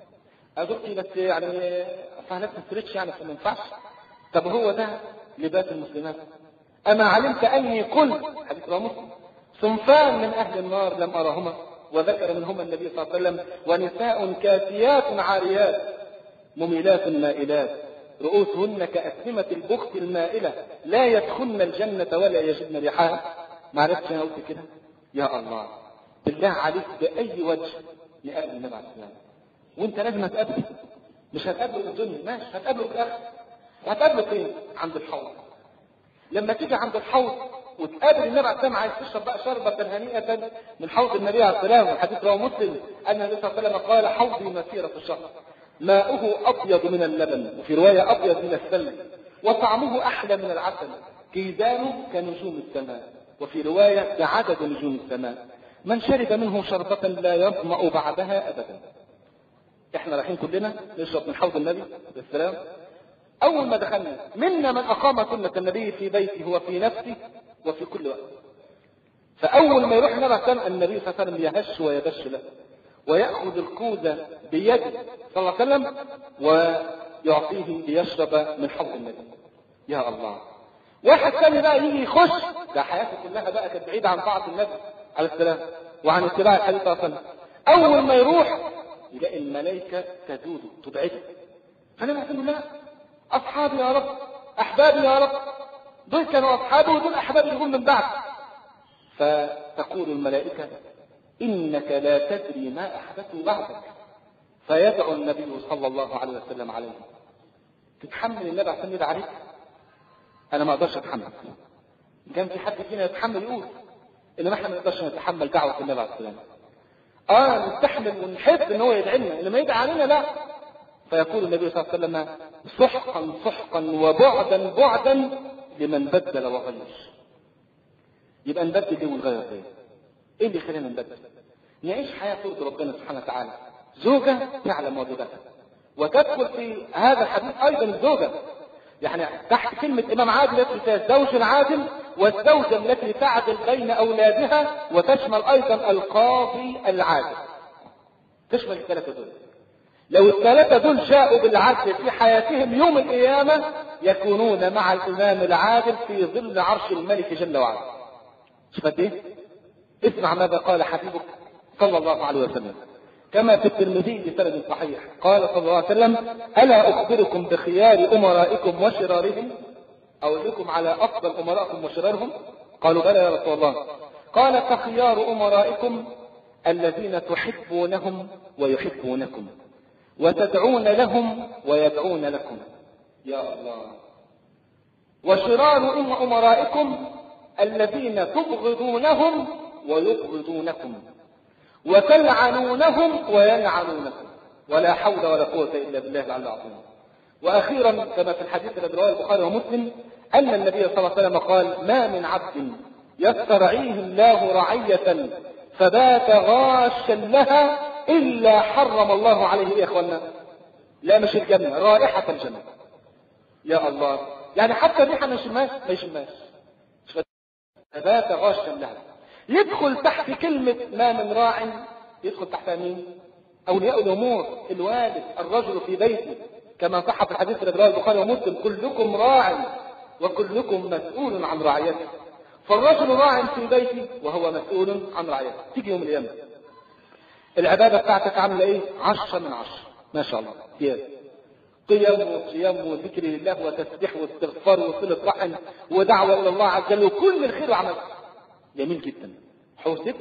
زوجتي بس يعني فهلت ستريتش يعني فما ينفعش. طب هو ده لباس المسلمات. اما علمت اني قلت حديث رواه مسلم صنفان من اهل النار لم اراهما وذكر منهما النبي صلى الله عليه وسلم ونساء كاسيات عاريات مميلات مائلات رؤوسهن كأسنمة البخت المائلة لا يدخلن الجنة ولا يجدن ريحها. ما عرفتش انا قلت كده؟ يا الله بالله عليك باي وجه نقابل النبي عليه السلام وانت لازم هتقابله مش هتقابله في الدنيا ماشي هتقابله في الاخره. هتقابله فين؟ عند الحوض. لما تيجي عند الحوض وتقابل النبي عليه السلام عايز تشرب بقى شربة هنيئة من حوض النبي عليه السلام. والحديث رواه مسلم ان النبي صلى الله عليه وسلم قال حوضي مسيرة الشهر ماؤه ابيض من اللبن وفي رواية ابيض من الثلج وطعمه احلى من العسل كيدانه كنجوم السماء وفي رواية بعدد نجوم السماء من شرب منه شربة لا يظمأ بعدها ابدا. احنا رايحين كلنا نشرب من حوض النبي عليه السلام أول ما دخلنا منا من أقام سنة النبي في بيته وفي نفسه وفي كل وقت. فأول ما يروح نبع سنة النبي صلى الله عليه وسلم يهش ويدش له ويأخذ الكوزة بيده صلى الله عليه وسلم ويعطيه ليشرب من حوض النبي. يا الله. واحد ثاني بقى يجي يخش، ده حياته كلها بقى كانت بعيدة عن طاعة النبي عليه السلام وعن اتباع الحديث صلى الله عليه وسلم. أول ما يروح يلاقي الملائكة تدوده تبعده. فأنا بقول لا، أصحابي يا رب، أحبابي يا رب، دول كانوا أصحابي ودول أحبابي يقول من بعد. فتقول الملائكة إنك لا تدري ما أحدثوا بعدك. فيدعو النبي صلى الله عليه وسلم عليه. تتحمل النبي عشان يدعى عليك؟ أنا ما أقدرش أتحمل. كان في حد فينا يتحمل يقول، إنما إحنا ما نقدرش نتحمل دعوة النبي عليه السلام. آه نستحمل ونحب إن هو يدعي لنا، إنما يدعي علينا لا. فيقول النبي صلى الله عليه وسلم سحقا سحقا وبعدا بعدا لمن بدل وغير. يبقى نبدل ليه ونغير ليه؟ ايه اللي يخلينا نبدل؟ نعيش حياه ترضي ربنا سبحانه وتعالى. زوجه تعلم واجباتها وتدخل في هذا الحديث ايضا الزوجه، يعني تحت كلمه امام عادل التي فيها الزوج العادل والزوجه التي تعدل بين اولادها، وتشمل ايضا القاضي العادل. تشمل الثلاثه دول. لو الثلاثه دول جاءوا بالعدل في حياتهم يوم القيامه يكونون مع الامام العادل في ظل عرش الملك جل وعلا. شوف قد ايه؟ اسمع ماذا قال حبيبك صلى الله عليه وسلم كما في الترمذي بسند صحيح. قال صلى الله عليه وسلم ألا أخبركم بخيار أمرائكم وشرارهم؟ أقول لكم على أفضل أمرائكم وشرارهم؟ قالوا بلى يا رسول الله. قال فخيار أمرائكم الذين تحبونهم ويحبونكم وتدعون لهم ويدعون لكم. يا الله. وشرار أمرائكم الذين تبغضونهم ويبغضونكم وتلعنونهم ويلعنونكم. ولا حول ولا قوة إلا بالله العلي العظيم. وأخيرا كما في الحديث الذي رواه البخاري ومسلم أن النبي صلى الله عليه وسلم قال ما من عبد يسترعيه الله رعية فبات غاشا لها إلا حرم الله عليه يا إخوانا لا مش الجنة، رائحة الجنة. يا الله. يعني حتى ريحة ما يشماش ما يشماش. فبات غاشا لها. يدخل تحت كلمة ما من راع، يدخل تحت مين؟ أولياء الأمور، الوالد، الرجل في بيته، كما صح في الحديث الذي رواه البخاري ومسلم كلكم راع وكلكم مسؤول عن رعيته. فالرجل راع في بيته وهو مسؤول عن رعيته. تيجي يوم القيامة العبادة بتاعتك عاملة ايه؟ عشرة من عشرة ما شاء الله. قيام قيام وصيام وذكر لله وتسبيح واستغفار وصلة رحم ودعوة إلى الله عز وجل وكل الخير وعمل جميل جدا. حوسب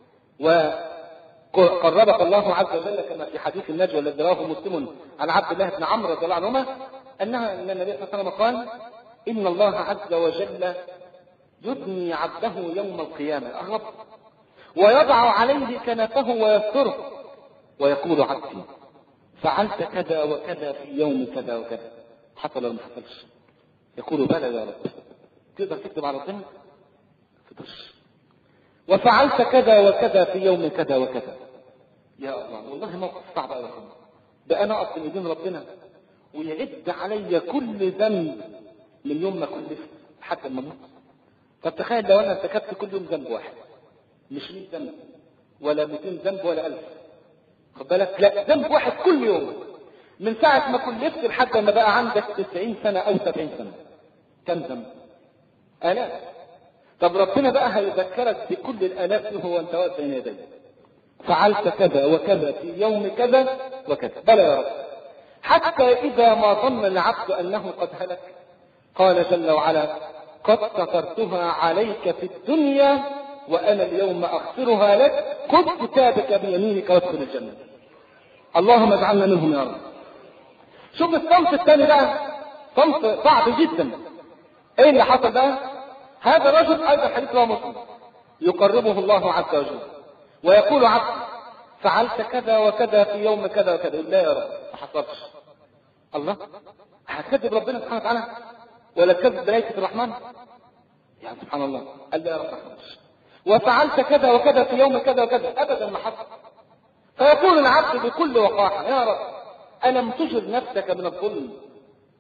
وقربك الله عز وجل كما في حديث النجوى الذي رواه مسلم عن عبد الله بن عمرو رضي الله عنهما أنها أن النبي صلى الله عليه وسلم قال إن الله عز وجل يدني عبده يوم القيامة الرب ويضع عليه كنفه ويستره ويقول عبدي فعلت كذا وكذا في يوم كذا وكذا حصل ولا ما حصلش؟ يقول بلى يا رب. تقدر تكتب على ربنا؟ تقدرش. وفعلت كذا وكذا في يوم كذا وكذا. يا الله والله موقف صعب قوي. بقى انا اقف بين ربنا ويعد علي كل ذنب من يوم ما كلفت حتى ما اموت. طب تخيل لو انا ارتكبت كل يوم ذنب واحد، مش مية ذنب ولا مئتين ذنب ولا ألف، خد بالك، لا ذنب واحد كل يوم من ساعة ما كلفت لحد ما بقى عندك تسعين سنة أو سبعين سنة. كم ذنب؟ آلاف. طب ربنا بقى هيذكرك بكل الآلاف دي وهو أنت واقف بين يديه. فعلت كذا وكذا في يوم كذا وكذا. بلى يا رب. حتى إذا ما ظن العبد أنه قد هلك قال جل وعلا قد سترتها عليك في الدنيا وأنا اليوم أغفرها لك خذ كتابك بيمينك وادخل الجنة. اللهم اجعلنا منهم يا رب. شوف الصمت الثاني بقى صمت صعب جدا. ايه اللي حصل بقى؟ هذا رجل ايضا حديث رواه مسلم يقربه الله عز وجل ويقول عبد فعلت كذا وكذا في يوم كذا وكذا. لا يا رب ما حصلش. الله هتكذب ربنا سبحانه وتعالى ولا تكذب ملائكة الرحمن؟ يعني سبحان الله. قال لا يا رب ما حصلش. وفعلت كذا وكذا في يوم كذا وكذا. ابدا ما حصل. فيقول العبد بكل وقاحة يا رب ألم تجر نفسك من الظلم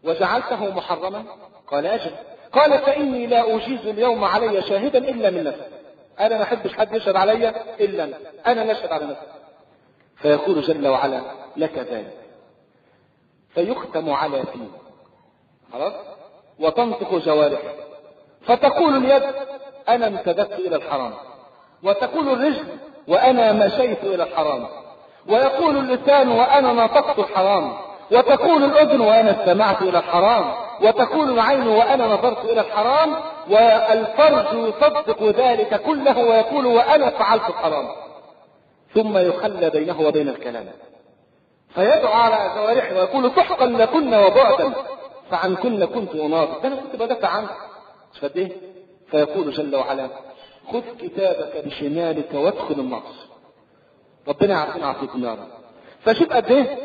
وجعلته محرما؟ قال أجل. قال فإني لا أجيز اليوم علي شاهدا إلا من نفسي، أنا ما أحبش حد يشهد علي إلا أنا، أنا لا أشهد على نفسي. فيقول جل وعلا لك ذلك، فيختم على فيه خلاص، وتنطق جوارحه، فتقول اليد أنا امتددت إلى الحرام، وتقول الرجل وأنا مشيت إلى الحرام، ويقول اللسان وأنا نطقت الحرام، وتقول الأذن وأنا استمعت إلى الحرام، وتقول العين وأنا نظرت إلى الحرام، والفرج يصدق ذلك كله ويقول وأنا فعلت الحرام. ثم يخلى بينه وبين الكلام، فيدعو على جوارحه ويقول سحقا لكن وبعدا فعن كن كنت أناظر، ده أنا كنت بدافع عنك مش فاهم ايه. فيقول جل وعلا خذ كتابك بشمالك وادخل النار. ربنا يعافينا ويعافيكم يا رب. فشوف قد ايه.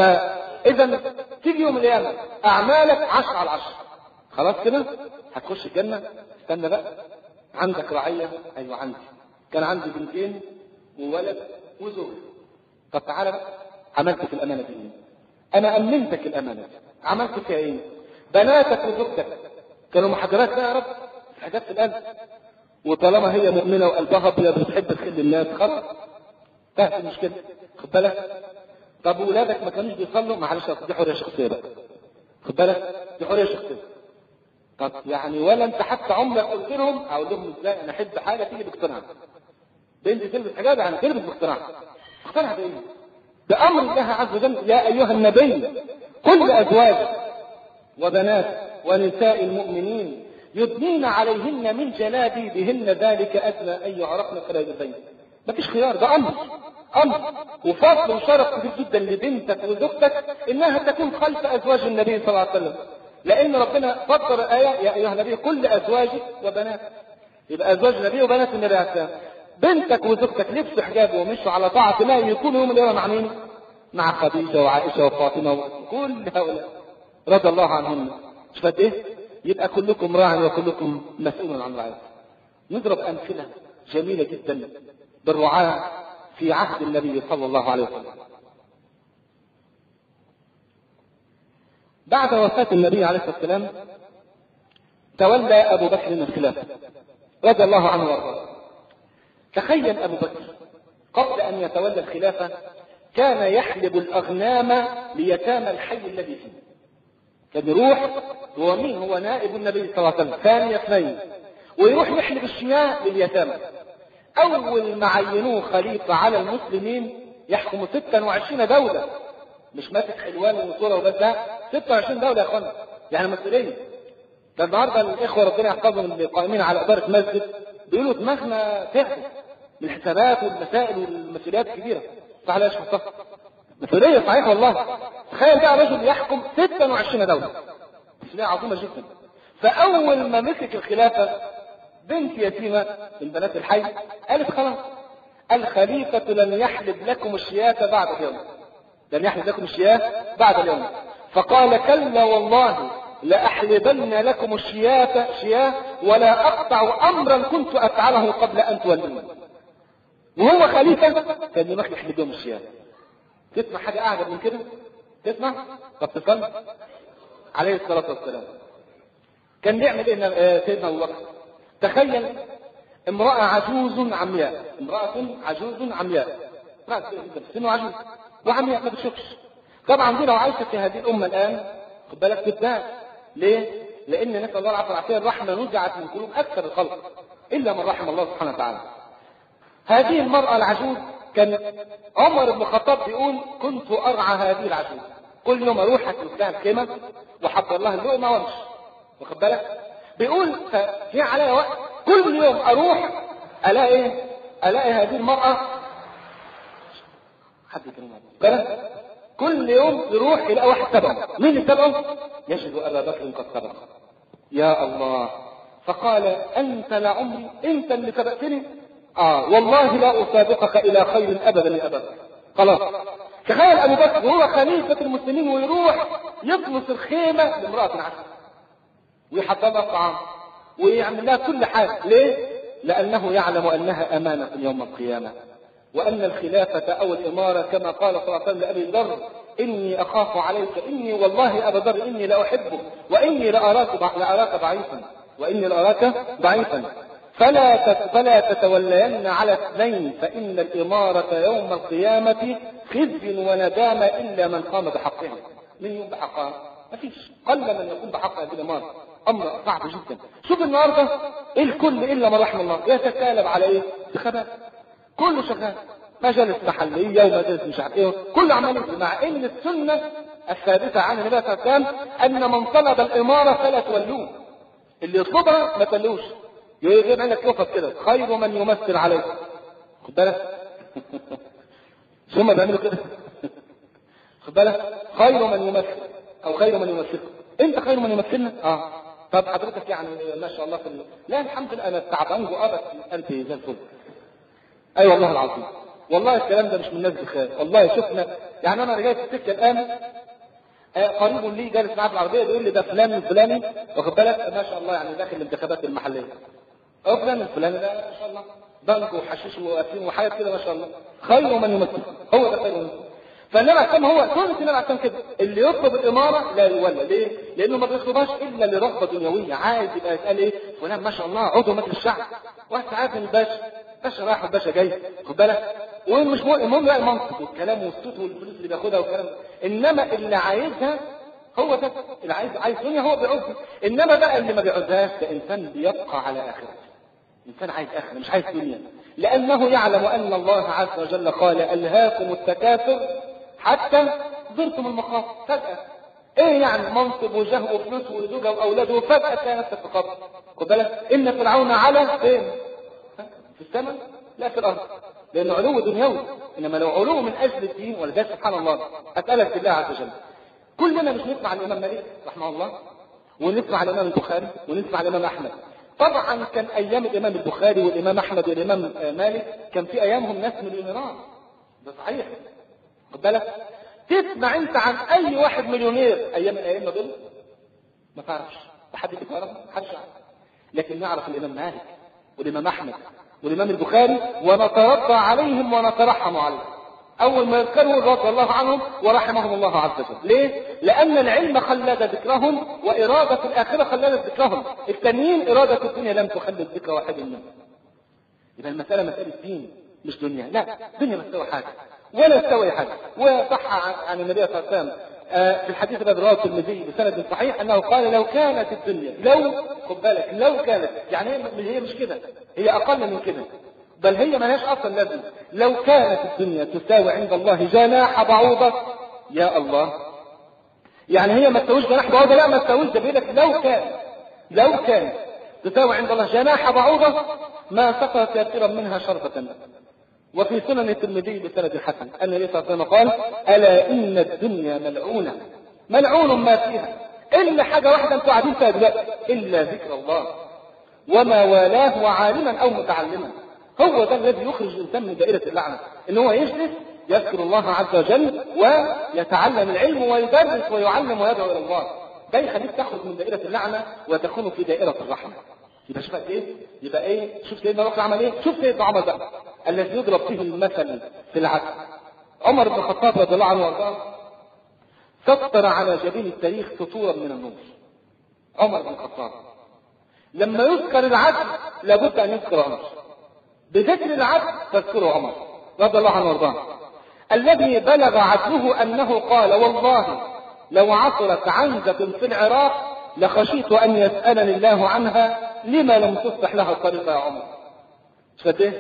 فاذا تيجي يوم القيامه اعمالك عشرة على عشرة، خلاص كده هتخش الجنه. استنى بقى، عندك رعيه؟ ايوه عندي، كان عندي بنتين وولد وزوج. طب تعالى بقى، عملت في الامانه دي ايه؟ انا امنتك الامانه دي، عملت فيها ايه؟ بناتك وزوجتك كانوا محجرات بقى يا رب، حاجات في القلب، وطالما هي مؤمنه وقلبها ابيض بتحب تخل الناس خلاص انتهت المشكله. خد بالك. طب ولادك ما كانوش بيصلوا؟ معلش دي حريه شخصيه بقى، خد بالك، دي حريه شخصيه. طب يعني ولا انت حتى عمرك قلت لهم اقول لهم ازاي انا احب حاجه تيجي باقتناع؟ بنت تلبس حجاب يعني تلبس باقتناع، اقتنع بايه؟ بامر الله عز وجل. يا ايها النبي قل لازواجك وبنات ونساء المؤمنين يدنين عليهن من جلابيبهن ذلك ادنى ان يعرفن فلا يؤذين. مفيش خيار، ده امر امر وفضل وشرف كبير جدا لبنتك وزوجتك انها تكون خلف ازواج النبي صلى الله عليه وسلم، لان ربنا فضل الايه يا ايها النبي قل لازواجك وبناتك، يبقى ازواج النبي وبنات النبي عليه السلام. بنتك وزوجتك لبسوا حجاب ومشوا على طاعه الله يكونوا يوم القيامه مع مين؟ مع خديجه وعائشه وفاطمه وكل هؤلاء رضي الله عنهم. مش فاهم ايه؟ يبقى كلكم راع وكلكم مسؤول عن رعايته. نضرب امثله جميله جدا بالرعاة في عهد النبي صلى الله عليه وسلم. بعد وفاة النبي عليه الصلاة والسلام تولى أبو بكر الخلافة رضي الله عنه وارضاه. تخيل أبو بكر قبل أن يتولى الخلافة كان يحلب الأغنام ليتامى الحي الذي فيه. كان يروح، هو مين؟ هو نائب النبي صلى الله عليه وسلم ثاني اثنين، ويروح يحلب الشياه لليتامى. أول ما عينوه خليفة على المسلمين يحكم ستة وعشرين دولة، مش ماسك حلوان وصورة وبس، لا ستة وعشرين دولة يا اخوانا، يعني مسؤولية. ده النهارده الإخوة ربنا يحفظهم اللي قائمين على إدارة مسجد بيقولوا دماغنا تعبت من الحسابات والمسائل والمسؤوليات الكبيرة. صح ولا يا مصطفى؟ مسؤولية صحيح والله. تخيل بقى رجل يحكم ستة وعشرين دولة، مسؤولية عظيمة جدا. فأول ما مسك الخلافة بنت يتيمة من بنات الحي قالت خلاص الخليفة لن يحلب لكم الشياه بعد اليوم، لن يحلب لكم الشياه بعد اليوم. فقال كلا والله لأحلبن لكم الشياه شياه ولا أقطع أمرا كنت أفعله قبل أن تولوني. وهو خليفة كان يروح يحلب لهم الشياه. تسمع حاجة أعجب من كده؟ تسمع؟ طب تصلي عليه الصلاة والسلام كان يعمل إيه سيدنا أبو بكر؟ تخيل امرأة عجوز عمياء، امرأة عجوز عمياء، امرأة سنه عجوز وعمياء ما بتشوفش. طبعا دي لو عايشة في هذه الأمة الآن خد بالك تتباع. ليه؟ لأن نسأل الله العافية والعافية الرحمة نزعت من قلوب أكثر الخلق إلا من رحم الله سبحانه وتعالى. هذه المرأة العجوز كان عمر بن الخطاب بيقول كنت أرعى هذه العجوز، كل يوم أروح أكل لها الخيمة وحضر لها اللقمة وامشي، واخد بالك؟ بيقول في عليا وقت كل يوم اروح الاقي ايه؟ الاقي هذه المرأة حد يكلمها كل يوم يروح يلاقي واحد تبعه. مين اللي تبعه؟ يجد ابا بكر قد سبق. يا الله. فقال انت لعمري، انت اللي سبقتني؟ اه والله لا اسابقك الى خير ابدا يا ابا بكر. خلاص. تخيل ابو بكر وهو خليفة المسلمين ويروح يطمس الخيمة لامرأة عسل ويحضر لها الطعام ويعمل لها كل حاجة. ليه؟ لأنه يعلم أنها أمانة يوم القيامة، وأن الخلافة أو الإمارة كما قال صلى الله عليه وسلم لأبي ذر إني أخاف عليك، إني والله أبا ذر إني لأحبك، وإني لأراك لأراك ضعيفا، وإني لأراك ضعيفا، فلا فلا تتولين على اثنين، فإن الإمارة يوم القيامة خزي وندامة إلا من قام بحقها. من يقوم بحقها؟ ما فيش، قل من يقوم بحقها في الإمارة، أمر صعب جدا. شوف النهارده الكل إلا من رحم الله يتكالب على إيه؟ انتخابات، كله شغال، مجالس محلية ومجالس مش عارف إيه، كله عمال، مع إن السنة الثابتة عن النبي صلى الله عليه وسلم أن من طلب الإمارة فلا تولوه، اللي يطلبها ما تولوش، يجيب عندك يوفق كده، خير من يمثل عليك. خد بالك شو ما بيعملوا كده خد بالك، خير من يمثل او خير من يمثلك، انت خير من يمثلنا. اه طب حضرتك يعني ما شاء الله في ال... لا الحمد لله انا تعبان وابد انت زي الفل. اي أيوة والله العظيم، والله الكلام ده مش من الناس بخير، والله شفنا يعني انا رجعت السكه الان آه قريب لي جالس معاه في العربيه بيقول لي ده فلان الفلاني، واخد بالك ما شاء الله يعني داخل الانتخابات المحليه، او فلان الفلاني ده ما شاء الله بنك وحشيش وقاسين وحاجات كده ما شاء الله، خير من يمثل، هو ده خير من يمثل. فالنبي عشان هو كل النبي عشان كده اللي يطلب الاماره لا يولى، ليه؟ لانه ما بيطلبهاش الا لرغبه دنيويه، عايز يبقى يتقال ايه؟ فلان ما شاء الله عضو مجلس الشعب، واحد عارف ان الباشا باشا رايح والباشا جاي، خد بالك، ومش المهم بقى المنطق والكلام والصوت والفلوس اللي بياخدها والكلام، انما اللي عايزها هو ده اللي عايز عايز دنيا هو بيعوزها، انما بقى اللي ما بيعوزهاش ده انسان بيبقى على اخرته، انسان عايز اخره مش عايز دنيا، لانه يعلم ان الله عز وجل قال الهاكم التكاثر حتى زرتم المقابر. فجأة ايه يعني منصب وجاه وفلوس وزوجه واولاد وفجأة تلاقي نفسك في قبر. خد بالك ان فرعون على فين؟ في السماء لا في الارض، لانه علو دنيوي، انما لو علو من اجل الدين ولذلك سبحان الله اسالك بالله عز وجل، كلنا مش نسمع الامام مالك رحمه الله ونسمع الامام البخاري ونسمع الامام احمد. طبعا كان ايام الامام البخاري والامام احمد والامام مالك كان في ايامهم ناس مليونيرات، ده صحيح. خد بالك تسمع انت عن اي واحد مليونير ايام الائمه دول؟ ما تعرفش، حد يعرف؟ محدش يعرف، لكن نعرف الامام مالك والامام احمد والامام البخاري ونترضى عليهم ونترحم عليهم اول ما يذكروا رضي الله عنهم ورحمهم الله عز وجل. ليه؟ لان العلم خلد ذكرهم واراده الاخره خلدت ذكرهم، التانيين اراده الدنيا لم تخلد ذكر واحد منهم. يبقى المساله مساله دين مش دنيا، لا دنيا ما تسوي حاجه ولا تسوي حاجه. وصح عن النبي صلى الله عليه وسلم في الحديث الذي رواه الترمذي بسند صحيح انه قال لو كانت الدنيا، لو خد بالك لو كانت، يعني هي مش كده، هي اقل من كده، بل هي مالهاش اصلا لازمه، لو كانت الدنيا تساوي عند الله جناح بعوضه، يا الله، يعني هي ما تساويش جناح بعوضه، لا ما تساويش، ده بيقول لك لو كان لو كان تساوي عند الله جناح بعوضه ما سقط كثيرا منها شربة. وفي سنن الترمذي بسند الحسن ان النبي صلى الله عليه وسلم قال الا ان الدنيا ملعونه ملعون ما فيها الا حاجه واحده انتوا قاعدين فيها دلوقتي الا ذكر الله وما والاه وعالما او متعلما. هو ده الذي يخرج الانسان من دائره اللعنه، ان هو يجلس يذكر الله عز وجل ويتعلم العلم ويدرس ويعلم ويدعو الى الله، ده يخليك تخرج من دائره اللعنه وتكون في دائره الرحمه. يبقى شوف ايه؟ يبقى ايه؟ شوف سيدنا عمر عمل ايه؟ شوف سيدنا عمر بقى الذي يضرب فيه المثل في العدل. عمر بن الخطاب رضي الله عنه وارضاه سطر على جبين التاريخ سطورا من النور. عمر بن الخطاب لما يذكر العدل لابد ان يذكر عمر، بذكر العدل تذكره عمر رضي الله عنه وارضاه، الذي بلغ عدله انه قال والله لو عثرت عنزة في العراق لخشيت ان يسألني الله عنها لما لم تصلح لها الطريقة يا عمر. شفت ايه؟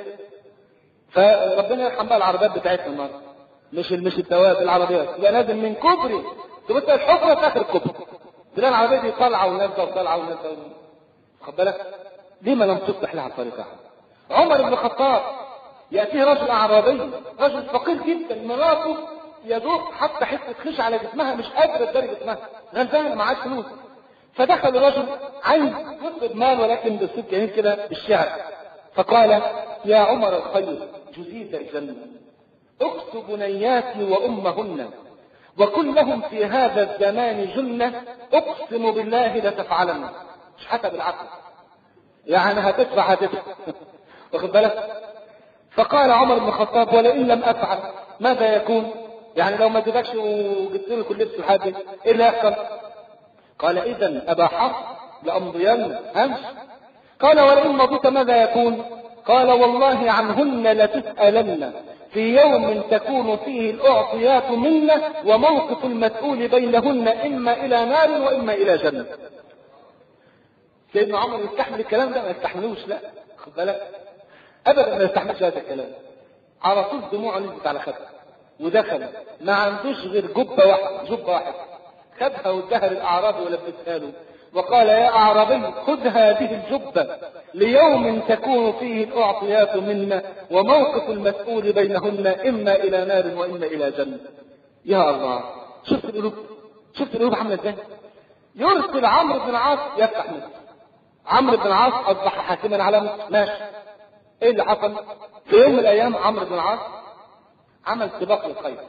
فربنا يرحم بقى العربيات بتاعتنا النهارده، مش مش التوابل العربيات، يبقى لازم من كوبري تبص الحفره في اخر الكوبري تلاقي العربيه دي طالعه ونازله وطالعه ونازله، خد بالك لما لم تصلح لها الطريقه. عمر بن الخطاب ياتيه رجل اعرابي، رجل فقير جدا، مراته يدوق حتى حته خش على جسمها مش قادره تدري جسمها، غلبانه معاش فلوس. فدخل الرجل عايز يطلب مال ولكن باسلوب جميل كده بالشعر، فقال يا عمر الخير جزيت الجنه اكس بنياتي وامهن وكن لهم في هذا الزمان جنه اقسم بالله لتفعلن. مش حتى بالعقل، يعني هتدفع هتدفع واخد بالك. فقال عمر بن الخطاب ولئن لم افعل ماذا يكون؟ يعني لو ما اديتكش وجبت له كل لبس لحد ايه اللي هيحصل؟ قال اذا ابا حفص لامضين همش. قال ولئن مضيت ماذا يكون؟ قال والله عنهن لتسألن في يوم تكون فيه الأعطيات منا وموقف المسؤول بينهن إما إلى نار وإما إلى جنة. سيدنا عمر يستحمل الكلام ده؟ ما يستحملوش، لا خد بالك أبدا ما يستحملش هذا الكلام. على طول دموعه نزلت على خده ودخل ما عندوش غير جبة واحدة جبة واحدة خدها واداها للأعرابي ولبسها له وقال يا أعرابي خذ هذه الجبة ليوم تكون فيه الأعطيات منا وموقف المسؤول بينهن إما إلى نار وإما إلى جنة. يا الله، شفت القلوب، شفت القلوب عاملة ازاي؟ يرسل عمرو بن العاص يفتح مصر. عمرو بن العاص أصبح حاكما على مصر. ماشي، ايه اللي حصل؟ في يوم من الأيام عمرو بن العاص عمل سباق للخير،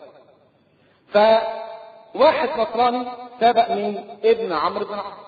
فواحد نصراني سبق من ابن عمرو بن العاص،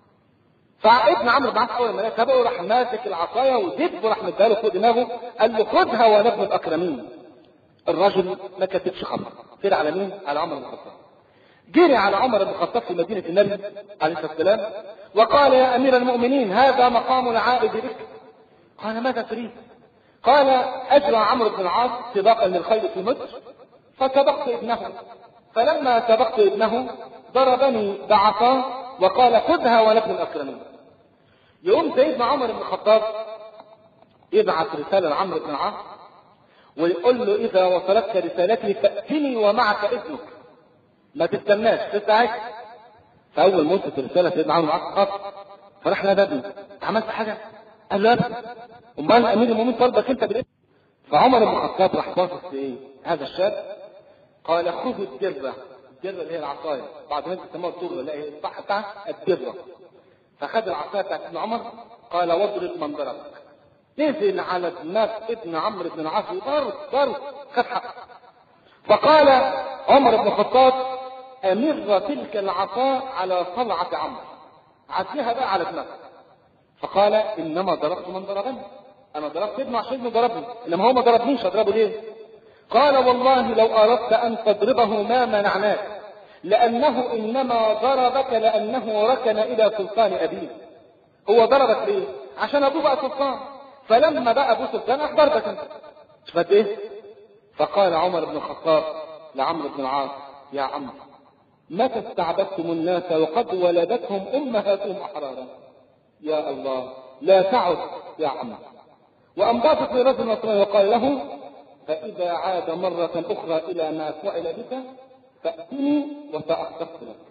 فابن عمرو بن العاص اول ما سبقه راح ماسك العصايه ودب وراح مديها فوق دماغه، قال له خدها وانا ابن الاكرمين. الرجل ما كتبش خمر، طلع على مين؟ على عمر بن الخطاب. جري على عمر بن الخطاب في مدينه النبي عليه الصلاه والسلام وقال يا امير المؤمنين هذا مقام العائد بك. قال ماذا تريد؟ قال اجرى عمرو بن العاص سباقا للخيل في مصر فسبقت ابنه، فلما سبقت ابنه ضربني بعصاه وقال خذها وانا ابن الاكرمين. يقوم سيدنا عمر بن الخطاب يبعث رساله لعمرو بن العاص ويقول له اذا وصلتك رسالتي فاتني ومعك اذنك، ما تستناش تستعجل. فاول ما وصلت الرساله سيدنا عمرو بن العاص خاف، فراح نادى عملت حاجه؟ قال له لا، امال امير المؤمنين طلبك انت بالاذن. فعمر بن الخطاب راح باصص لايه؟ هذا الشاب قال خذ الدره، الدره اللي هي العصايه، بعض الناس بيسموها الدره، لا هي الصح بتاعها الدره. فخذ العصايه بتاعت ابن عمر قال واضرب من ضربك. نزل على دماغ ابن عمرو بن العاص ضرب ضرب خد حقه. فقال عمر بن الخطاب امر تلك العصا على صلعه عمرو، عديها بقى على دماغه. فقال انما ضربت من ضربني، انا ضربت ابنه عشان ابنه ضربني، انما هو ما ضربنيش، اضربه ليه؟ قال والله لو اردت ان تضربه ما منعناك، لانه انما ضربك لانه ركن الى سلطان ابيه. هو ضربك ليه؟ عشان ابوه بقى سلطان، فلما بقى ابوه سلطان راح ضربك انت. شفت ايه؟ فقال عمر بن الخطاب لعمرو بن العاص يا عمرو متى استعبدتم الناس وقد ولدتهم امهاتهم احرارا؟ يا الله لا تعد يا عمرو. وانبسط لرجل نصراني وقال له فاذا عاد مره اخرى الى ما فعل بك فاتني وساختص لك.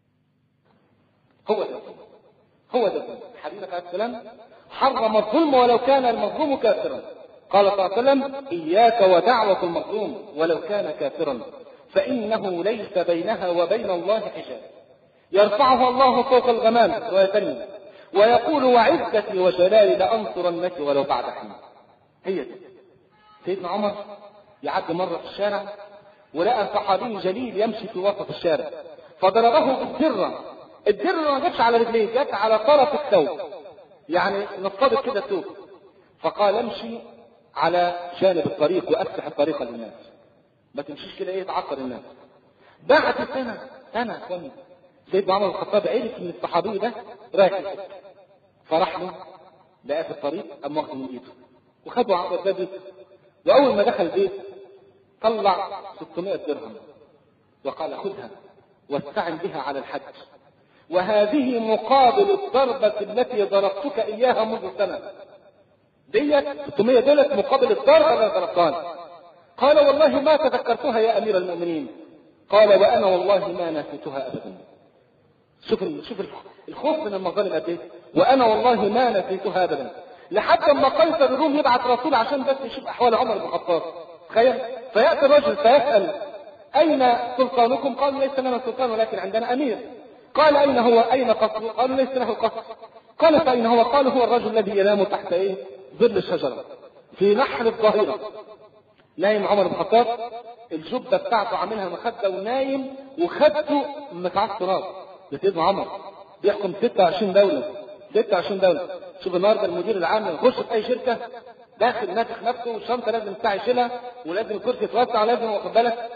هو ده هو ده حبيبك عليه السلام حرم الظلم ولو كان المظلوم كافرا. قال صلى الله عليه وسلم اياك ودعوه المظلوم ولو كان كافرا فانه ليس بينها وبين الله حجاب يرفعها الله فوق الغمام ويتنم ويقول وعزتي وجلالي لانصرنك ولو بعد حين. هي دي. سيدنا عمر يعدي مره في الشارع ولقى صحابي جليل يمشي في وسط الشارع فضربه بالدره. الدره ما جاتش على رجليه، جت على طرف الثوب، يعني نصبت كده الثوب. فقال امشي على جانب الطريق وافتح الطريق للناس، ما تمشيش كده ايه تعطل الناس. بعد سنه سنه ثانيه سيدنا عمر بن الخطاب عرف ان الصحابي ده رايح الحج، فراح له لقاه في الطريق قام واخده من ايده وخده على باب بيته. واول ما دخل البيت طلع ستمائة درهم وقال خذها واستعن بها على الحج، وهذه مقابل الضربة التي ضربتك اياها منذ سنة. ديت ستمائة دولت مقابل الضربة اللي ضربتها. قال والله ما تذكرتها يا امير المؤمنين. قال وانا والله ما نسيتها ابدا. شوف شوف الخوف من المظالم قد ايه. وانا والله ما نسيتها ابدا. لحد ما قيصر الروم يبعث رسول عشان بس يشوف احوال عمر بن الخطاب. تخيل، فياتي الرجل فيسال اين سلطانكم؟ قالوا ليس لنا سلطان ولكن عندنا امير. قال اين هو؟ اين قصره؟ قالوا ليس له قصر. قال فاين هو؟ قالوا هو الرجل الذي ينام تحت ايه؟ ظل الشجره في نحر الظهيره. نايم عمر بن الخطاب الجبه بتاعته عاملها مخده ونايم وخدته متعصب تراب. ده سيدنا عمر بيحكم ستة وعشرين دوله ستة وعشرين دوله. شوف النهارده المدير العام يخش في اي شركه داخل نافخ نفسه والشنطه لازم بتاع يشيلها ولازم الكرسي يتوسع ولازم واخد بالك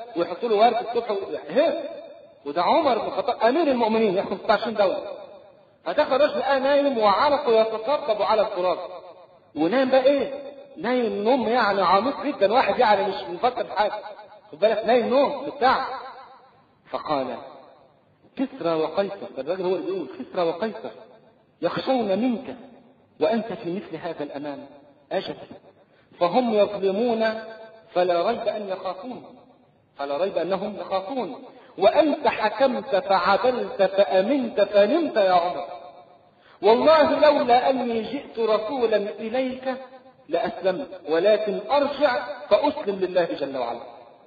ويحطوا له ورد الصبح هيك. وده عمر بن الخطاب امير المؤمنين يحكم ستة وعشرين دوله. هتاخد رجل الان نايم وعرقه يتسرب على التراب، ونايم بقى ايه؟ نايم نوم يعني عميق جدا، واحد يعني مش مفكر في حاجه، خد بالك نايم نوم بتاع. فقال كسرى وقيصر، الراجل هو اللي بيقول كسرى وقيصر يخشون منك وانت في مثل هذا الامان. اجل فهم يظلمون فلا ريب ان يخافون، فلا ريب انهم يخافون، وانت حكمت فعدلت فامنت فنمت يا عمر. والله لولا اني جئت رسولا اليك لاسلمت، ولكن ارجع فاسلم لله جل وعلا.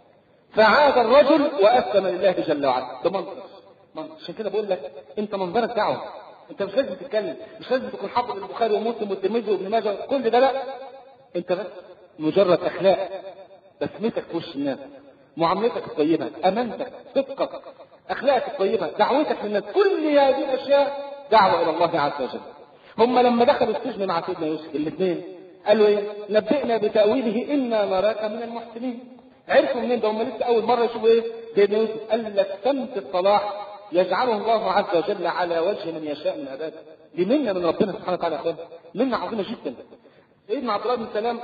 فعاد الرجل واسلم لله جل وعلا. ده منظر منظر. عشان كده بقول لك انت منظرك دعوه، انت مش لازم تتكلم، مش لازم تكون حافظ البخاري ومسلم والترمذي وابن ماجه كل ده، لا، انت بس مجرد اخلاق، بسمتك في وش الناس، معاملتك الطيبه، امانتك، صدقك، اخلاقك الطيبه، دعوتك للناس، كل هذه الاشياء دعوه الى الله عز وجل. هم لما دخلوا السجن مع سيدنا يوسف الاثنين قالوا ايه؟ نبئنا بتاويله انا نراك من المحسنين. عرفوا منين ده؟ هم لسه اول مره يشوفوا ايه؟ سيدنا يوسف. قال لك سمت الصلاح يجعله الله عز وجل على وجه من يشاء من عباده. دي منه من ربنا سبحانه وتعالى يا اخوان، منه عظيمه جدا. سيدنا عبد الله بن سلام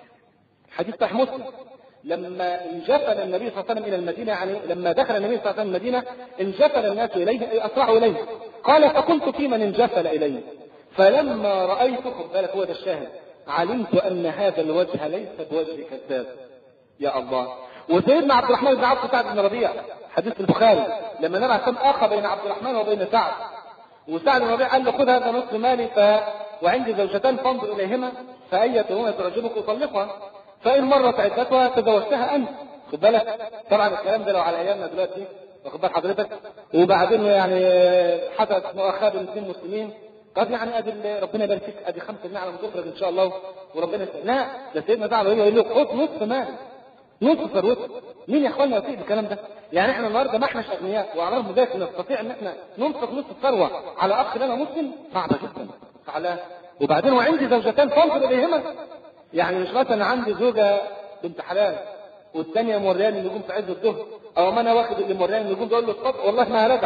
حديث صحيح مسلم لما انجفل النبي صلى الله عليه وسلم الى المدينه، يعني لما دخل النبي صلى الله عليه وسلم المدينه انجفل الناس اليه، اي اسرعوا اليه. قال فكنت في من انجفل اليه فلما رايت، خد بالك هو ده الشاهد، علمت ان هذا الوجه ليس بوجه كذاب. يا الله. وسيدنا عبد الرحمن بن عوف سعد بن ربيع حديث البخاري لما النبي عليه الصلاه والسلام اخى بين عبد الرحمن وبين سعد، وسعد بن ربيع قال له خذ هذا نصف مالي ف وعندي زوجتان فانظر اليهما فايتهما ترجمك وطلقها، فان مرت عدتها تزوجتها انت. خد بالك طبعا الكلام ده لو على ايامنا دلوقتي، واخد بال حضرتك، وبعدين يعني حدث مؤاخاه بين اثنين مسلمين، قد يعني ادي ربنا يبارك فيك ادي خمسة جنيه على ما تخرج ان شاء الله وربنا يسلمك. لا، ده سيدنا سعد يقول له خد نصف مالي، نصف ثروتك. مين يا اخوانا يطيق بالكلام ده؟ يعني احنا النهارده ما احناش اغنياء وعلى رغم ذلك نستطيع ان احنا ننفق نصف الثروه على اخ لنا مسلم؟ صعبه جدا. على وبعدين وعندي زوجتان فانظر اليهما، يعني مش مثلا عندي زوجه بنت حلال والثانيه مورياني النجوم في عز الظهر، او ما انا واخد اللي مورياني النجوم بقول له اتفضل والله ما هرجع.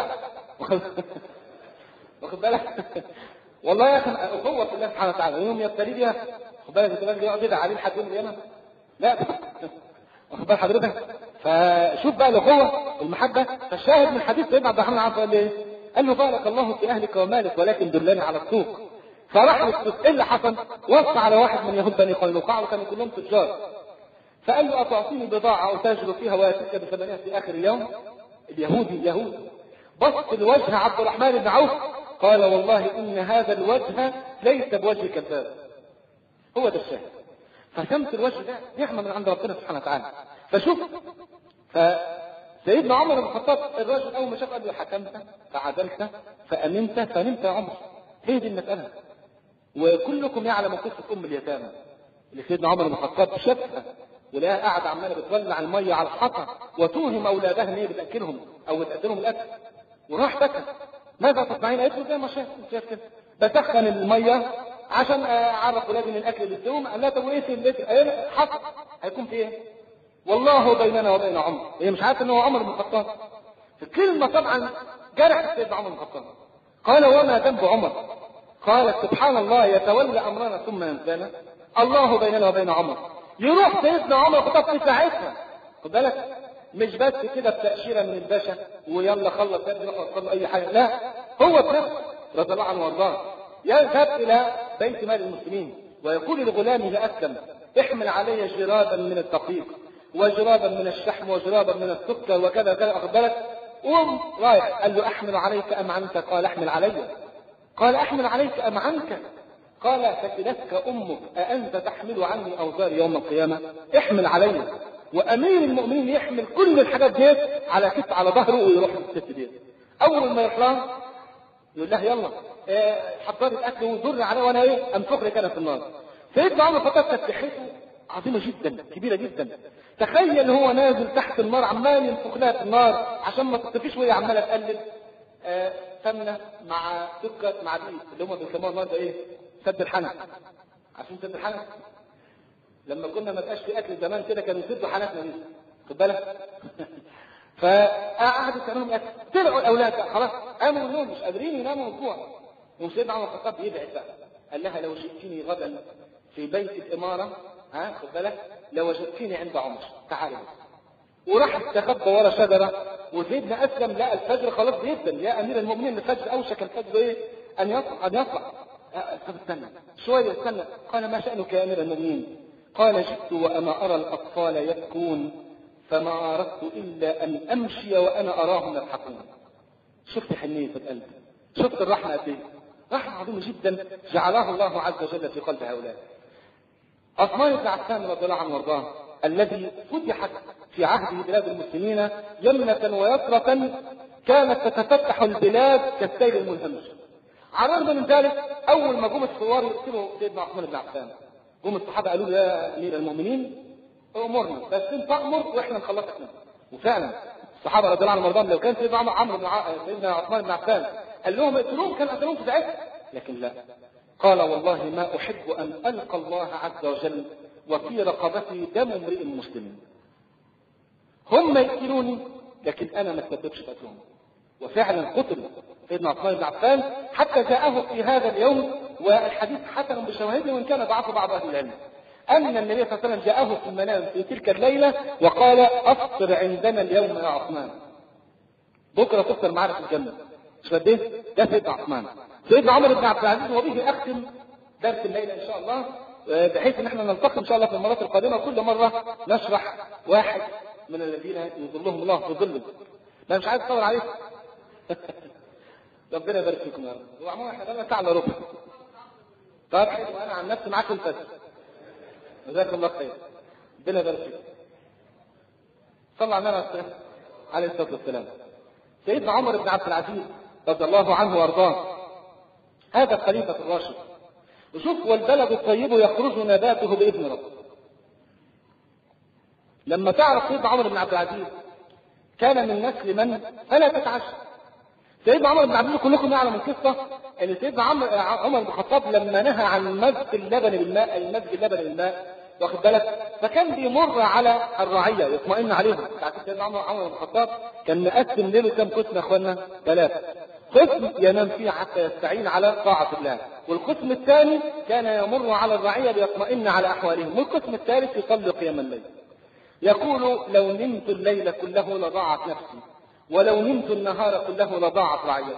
واخد بالك؟ والله يا اخي اخوه في الله سبحانه وتعالى يوم يبتلي بيها، خد بالك انت يقعد يدعي عليه لحد يوم القيامه؟ لا، واخد بال حضرتك؟ فشوف بقى الاخوه والمحبه. فالشاهد من حديث سيدنا عبد الرحمن عفوا قال ايه؟ قال له بارك الله في اهلك ومالك ولكن دلني على السوق. فراح للسوق، ايه اللي حصل؟ وصى على واحد من يهود بني قينقاع وكانوا كلهم تجار، فقال له اتعطيني بضاعه اتاجر فيها واتيك بثمنها في اخر اليوم؟ اليهودي يهودي بص لوجه عبد الرحمن بن عوف قال والله ان هذا الوجه ليس بوجه كذاب. هو ده الشاهد. فسمت الوجه ده نعمه من عند ربنا سبحانه وتعالى. فشوف فسيدنا عمر بن الخطاب الراجل اول ما شاف قال له حكمت فعدلت فامنت فنمت يا عمر. هي دي المساله. وكلكم يعلم قصه ام اليتامى اللي سيدنا عمر بن الخطاب شافها ولقاها قاعده عماله بتولع الميه على الحطب وتوهم اولادها ان هي بتاكلهم او بتقدمهم الاكل، وراح بكى. ماذا تصنعين؟ قالت له زي ما شاف شاف كده بسخن الميه عشان اعرف ولادي من الاكل اللي اديهم. قال لها طب وايه في البيت؟ قال حصل هيكون في ايه؟ والله بيننا وبين عمر. هي مش عارفه ان هو عمر بن الخطاب. الكلمه طبعا جرحت سيدنا عمر بن الخطاب. قال وما ذنب عمر؟ قالت سبحان الله يتولى امرنا ثم ينسانا. الله بيننا وبين عمر. يروح سيدنا عمر بن الخطاب في ساعتها، خد بالك، مش بس كده بتاشيره من الباشا ويلا خلص يا ابني روح صلي اي حاجه، لا، هو بنفسه رضي الله عنه وارضاه يذهب الى بيت مال المسلمين ويقول لغلامه لاسلم احمل علي جرابا من الدقيق وجرابا من الشحم وجرابا من السكر وكذا كذا، واخد بالك؟ قوم رايح. قال له احمل عليك ام عنك؟ قال احمل علي. قال احمل عليك ام عنك؟ قال فتلتك امك اانت تحمل عني اوزاري يوم القيامه؟ احمل علي. وامير المؤمنين يحمل كل الحاجات ديت على كتف على ظهره ويروح للست ديت. اول ما يطلع يقول لها يلا حضري الاكل وزري عليه وانا ايه انفخ لك انا في النار. سيدنا عمر الخطاب تفتحته عظيمه جدا كبيره جدا. تخيل هو نازل تحت النار عمال ينفخ لها في النار عشان ما تطفيش وهي عماله تقلب آه سمنه مع سكر مع دقيق اللي هم بيسموها النهارده ايه؟ سد الحنك. عشان سد الحنك لما كنا ما بقاش في اكل زمان كده كانوا يسدوا حنكنا دي، خد بالك؟ فقعدوا يسالهم اكل، طلعوا الاولاد خلاص قاموا من النوم مش قادرين يناموا من الجوع. وسيدنا عمر الخطاب يدعي بقى، قال لها لو جئتني غدا في بيت الاماره، ها خد بالك، لو وجدتني عند عمر تعالى. وراح استخبى ورا شجره، وسيدنا اسلم لقى الفجر خلاص بيبدا، يا امير المؤمنين الفجر اوشك الفجر ايه؟ ان يطلع ان يطلع. طب استنى شويه استنى، قال ما شانك يا امير المؤمنين؟ قال جئت وانا ارى الاطفال يبكون فما اردت الا ان امشي وانا اراهم يضحكون. شفت حنيه القلب، شفت الرحمه قد ايه؟ رحمه عظيمه جدا جعلها الله عز وجل في قلب هؤلاء. عثمان بن عفان رضي الله عنه وارضاه الذي فتحت في عهده بلاد المسلمين يمنة ويسرة، كانت تتفتح البلاد كالسيل المنهمش. على الرغم من ذلك اول ما جم الثوار يقتلوا سيدنا عثمان بن عفان، جم الصحابه قالوا له يا امير المؤمنين امرنا بس انت تامر واحنا نخلصك منه. وفعلا الصحابه رضي الله عنهم وارضاهم لو كان سيدنا عمرو بن ع... سيدنا عثمان بن عفان قال لهم اقتلوهم كان قتلوهم في ساعتها، لكن لا، قال والله ما احب ان القى الله عز وجل وفي رقبتي دم امرئ مسلم. هم يقتلوني لكن انا ما اتسببش في قتلهم. وفعلا قتل سيدنا عثمان بن عفان حتى جاءه في هذا اليوم، والحديث حسن بشواهده وان كان ضعف بعض اهل العلم، ان النبي صلى الله عليه وسلم جاءه في المنام في تلك الليله وقال افطر عندنا اليوم يا عثمان، بكره تفطر معنا في الجنه. مش قد ايه؟ ده سيدنا عثمان. سيدنا عمر بن عبد العزيز وبه اختم درس الليله ان شاء الله، بحيث ان احنا نلتقي ان شاء الله في المرات القادمه كل مره نشرح واحد من الذين يظلهم الله في ظله. انا مش عايز اطول عليكم. ربنا يبارك فيكم يا رب. وعموما احنا لنا ساعه الا ربع. طب وانا عن نفسي معاكم الفجر. جزاكم الله خير. ربنا يبارك فيكم. صلى على النبي عليه الصلاه والسلام. سيدنا عمر بن عبد العزيز رضي الله عنه وارضاه هذا الخليفه الراشد، وشوف والبلد الطيب يخرج نباته باذن ربه. لما تعرف سيدنا عمر بن عبد العزيز كان من نسل من فلا تتعشى. سيدنا عمر بن عبد العزيز كلكم يعلم القصه ان سيدنا عمر بن الخطاب لما نهى عن مزج اللبن بالماء، اي مزج اللبن بالماء، واخد بالك، فكان بيمر على الرعيه يطمئن عليهم. سيدنا عمر عمر بن الخطاب كان مقسم ليله كم قسم يا اخوانا؟ ثلاثه. قسم ينام فيه حتى يستعين على طاعه الله، والقسم الثاني كان يمر على الرعيه ليطمئن على احوالهم، والقسم الثالث يصلي قيام الليل. يقول لو نمت الليل كله لضاعت نفسي، ولو نمت النهار كله لضاعت رعيتي،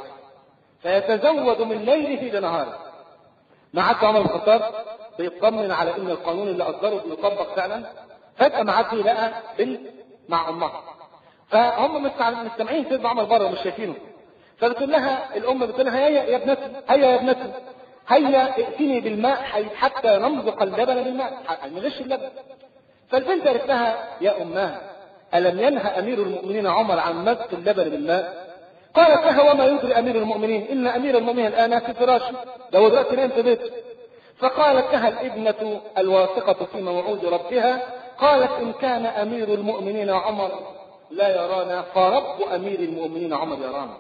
فيتزود من ليله لنهاره. ما عاد عمر بن الخطاب بيطمن على ان القانون اللي اصدره بيطبق فعلا. فجاه ما عاد لقى بنت مع امها، فهم مستمعين سيدنا عمر بره مش شايفينه، فبتقول لها الام بتقول لها هيا يا ابنتي هيا يا ابنتي هيا ائتني بالماء حتى نمزق اللبن بالماء نغش اللبن. فالبنت قالت لها يا اماه الم ينهى امير المؤمنين عمر عن مزق اللبن بالماء؟ قالت لها وما يدري امير المؤمنين ان امير المؤمنين الان في فراشه، لو دلوقتي نام في بيته. فقالت لها الابنه الواثقه في موعود ربها، قالت ان كان امير المؤمنين عمر لا يرانا فرب امير المؤمنين عمر يرانا.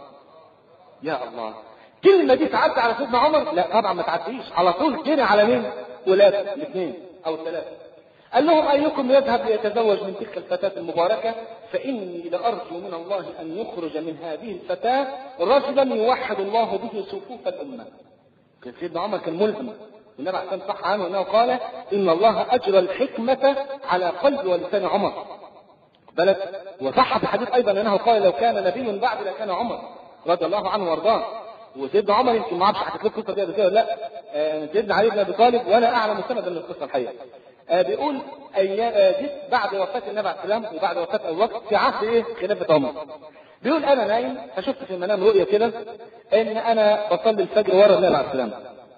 يا الله، كلمه دي تعدي على سيدنا عمر؟ لا طبعا ما تعديش، على طول جري على مين؟ ولاده الاثنين او الثلاثه. قال لهم ايكم يذهب ليتزوج من تلك الفتاه المباركه، فاني لارجو من الله ان يخرج من هذه الفتاه رجلا يوحد الله به صفوف الامه. كان سيدنا عمر كان ملهم، والنبي عليه الصلاه صح عنه انه قال ان الله اجرى الحكمه على قلب ولسان عمر. بلد وصح في حديث ايضا انه قال لو كان نبي بعد لكان عمر رضي الله عنه وارضاه. وسيدنا عمر يمكن ما اعرفش حكيت لكم القصه دي قبل كده ولا لا، آه سيدنا علي بن ابي طالب وانا اعلم سندا من القصه الحقيقه. آه بيقول ايام آه جيت بعد وفاه النبي عليه السلام وبعد وفاه ابو بكر في عهد ايه؟ خلافه عمر. بيقول انا نايم فشفت في المنام رؤيه كده ان انا بصلي الفجر ورا النبي عليه السلام.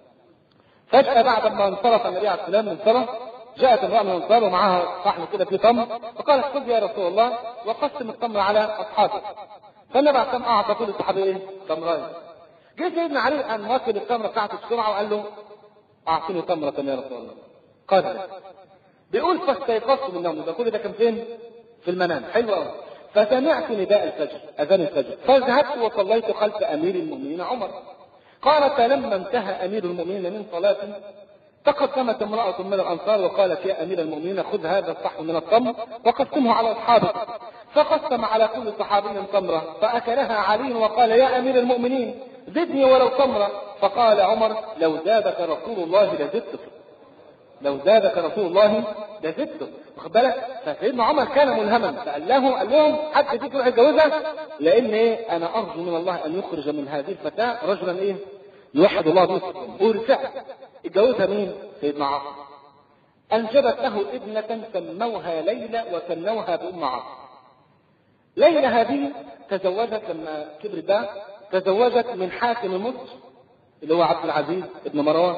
فجاه بعد ما انصرف النبي عليه السلام من الصلاه جاءت امراه من الانصار ومعها صحن كده فيه تمر، فقالت خذ يا رسول الله وقسم التمر على اصحابه. فالنبي عليه السلام اعطى كل الصحابه ايه؟ تمرين. جه سيدنا علي ان واكل التمره بتاعته بسرعه وقال له اعطيني تمره يا رسول الله. قال بيقول فاستيقظت من النوم، ده كل ده كان فين؟ في المنام. حلو قوي. فسمعت نداء الفجر، اذان الفجر، فذهبت وصليت خلف امير المؤمنين عمر. قال فلما انتهى امير المؤمنين من صلاته تقدمت امراه من الانصار وقالت يا امير المؤمنين خذ هذا الصحن من التمر وقسمه على اصحابك. فقسم على كل صحابي تمرة فأكلها علي وقال يا أمير المؤمنين زدني ولو تمرة. فقال عمر لو زادك رسول الله لزدتك، لو زادك رسول الله لزدتك. واخد بالك؟ فسيدنا عمر كان ملهما فقال له قال لهم حد فيكم يروح يتجوزها، لان ايه انا ارجو من الله ان يخرج من هذه الفتاه رجلا ايه يوحد الله به ورفعه. اتجوزها مين؟ سيدنا عاصم. انجبت له ابنه سموها ليلى وسموها بام عاصم. ليلى هذه تزوجت لما كبرت بقى تزوجت من حاكم مصر اللي هو عبد العزيز بن مروان.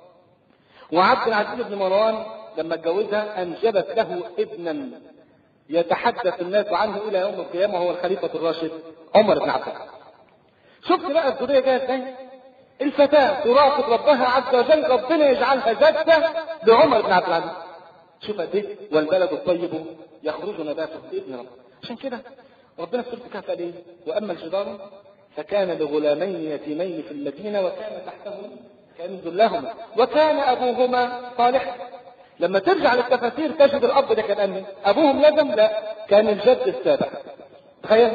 وعبد العزيز بن مروان لما اتجوزها انجبت له ابنا يتحدث الناس عنه الى يوم القيامه وهو الخليفه الراشد عمر بن عبد العزيز. شفت بقى الذريه جايه ازاي؟ الفتاه تراقب ربها عز وجل، ربنا يجعلها جده لعمر بن عبد العزيز. شوف قد ايه والبلد الطيب يخرج نباته باذن ربه. عشان كده ربنا في سوره الكهف قال ايه؟ واما الجدار فكان لغلامين يتيمين في المدينه وكان تحتهم كنز لهما وكان ابوهما صالحا. لما ترجع للتفاسير تجد الاب ده كان امن، ابوهم لازم لا كان الجد السابع. تخيل،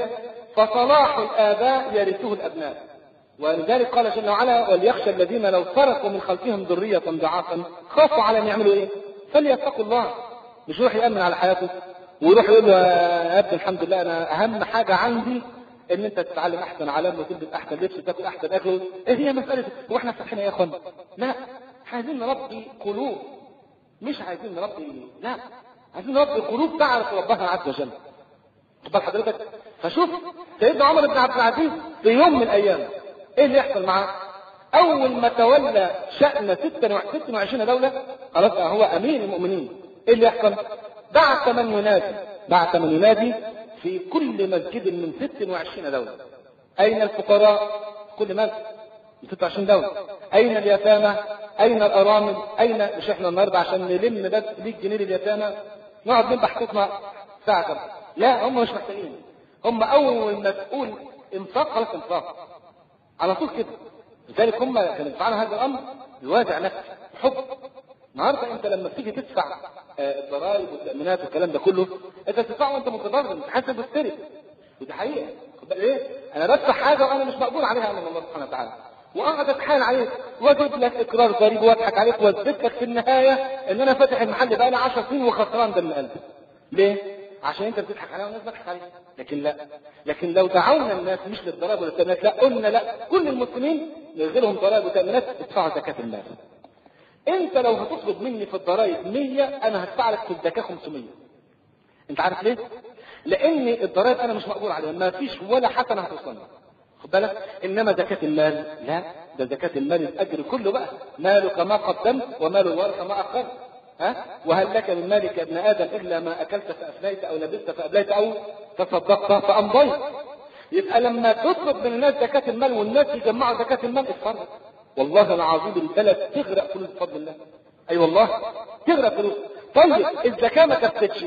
فصلاح الاباء يرثه الابناء. ولذلك قال جل وعلا وليخشى الذين لو تركوا من خلفهم ذريه ضعافا خافوا على ان يعملوا ايه؟ فليتقوا الله. مش يروح يامن على حياته ويروح يقول له يا ابني الحمد لله انا اهم حاجه عندي ان انت تتعلم احسن علام وتلبس احسن لبس وتاكل احسن اكل. ايه هي مساله هو احنا فاتحين يا اخوان؟ لا، عايزين نربي قلوب، مش عايزين نربي، لا عايزين نربي قلوب تعرف ربها عز وجل. تبقى حضرتك فشوف سيدنا عمر بن عبد العزيز في يوم من الايام ايه اللي يحصل معاه؟ اول ما تولى شأن ستة وعشرين دولة خلاص هو امير المؤمنين. ايه اللي يحصل؟ بعث من ينادي بعث من ينادي في كل مسجد من ستة وعشرين دولة. اين الفقراء؟ كل مسجد من ستة وعشرين دولة. اين اليتامى؟ اين الارامل؟ اين مش احنا النهارده عشان نلم بس مية جنيه لليتامى نقعد نذبح صوتنا ساعة كده؟ لا، هم مش محتاجين. هم اول ما تقول انفاق خلاص انفاق على طول كده. لذلك هم كانوا يدفعون هذا الامر بوازع نفسي حب. النهارده انت لما بتيجي تدفع الضرائب والتامينات والكلام ده كله انت بتدفعه وانت متضرر، انت حاسس بالسرقه. ودي حقيقه. ايه؟ انا بدفع حاجه وانا مش مقبول عليها من الله سبحانه وتعالى، واقعد اتحايل عليك واجيب لك اقرار ضريبي واضحك عليك واثبت لك في النهايه ان انا فاتح المحل بقى لي عشر سنين وخسران دم قلبي. ليه؟ عشان انت بتضحك عليها والناس بتضحك عليك. لكن لا، لكن لو دعونا الناس مش للضرائب والتامينات، لا قلنا لا كل المسلمين نلغيهم ضرائب وتامينات ادفعوا زكاه المال. انت لو هتطلب مني في الضرائب مية انا هدفع لك في الزكاه خمسمية. انت عارف ليه؟ لان الضرائب انا مش مقبول عليها، ما فيش ولا حسنه هتوصلني. خد بالك؟ انما زكاه المال لا، ده زكاه المال الاجر كله بقى، مالك ما قدمت ومال الورث ما اخرت. ها؟ وهل لك من مالك يا ابن ادم الا ما اكلت فافنيت او لبست فابليت او تصدقت فامضيت. يبقى لما تطلب من الناس زكاه المال والناس يجمعوا زكاه المال اتفرج والله العظيم البلد تغرق فلوس بفضل الله. اي أيوة والله تغرق فلوس. طيب الزكاه ما كفتش،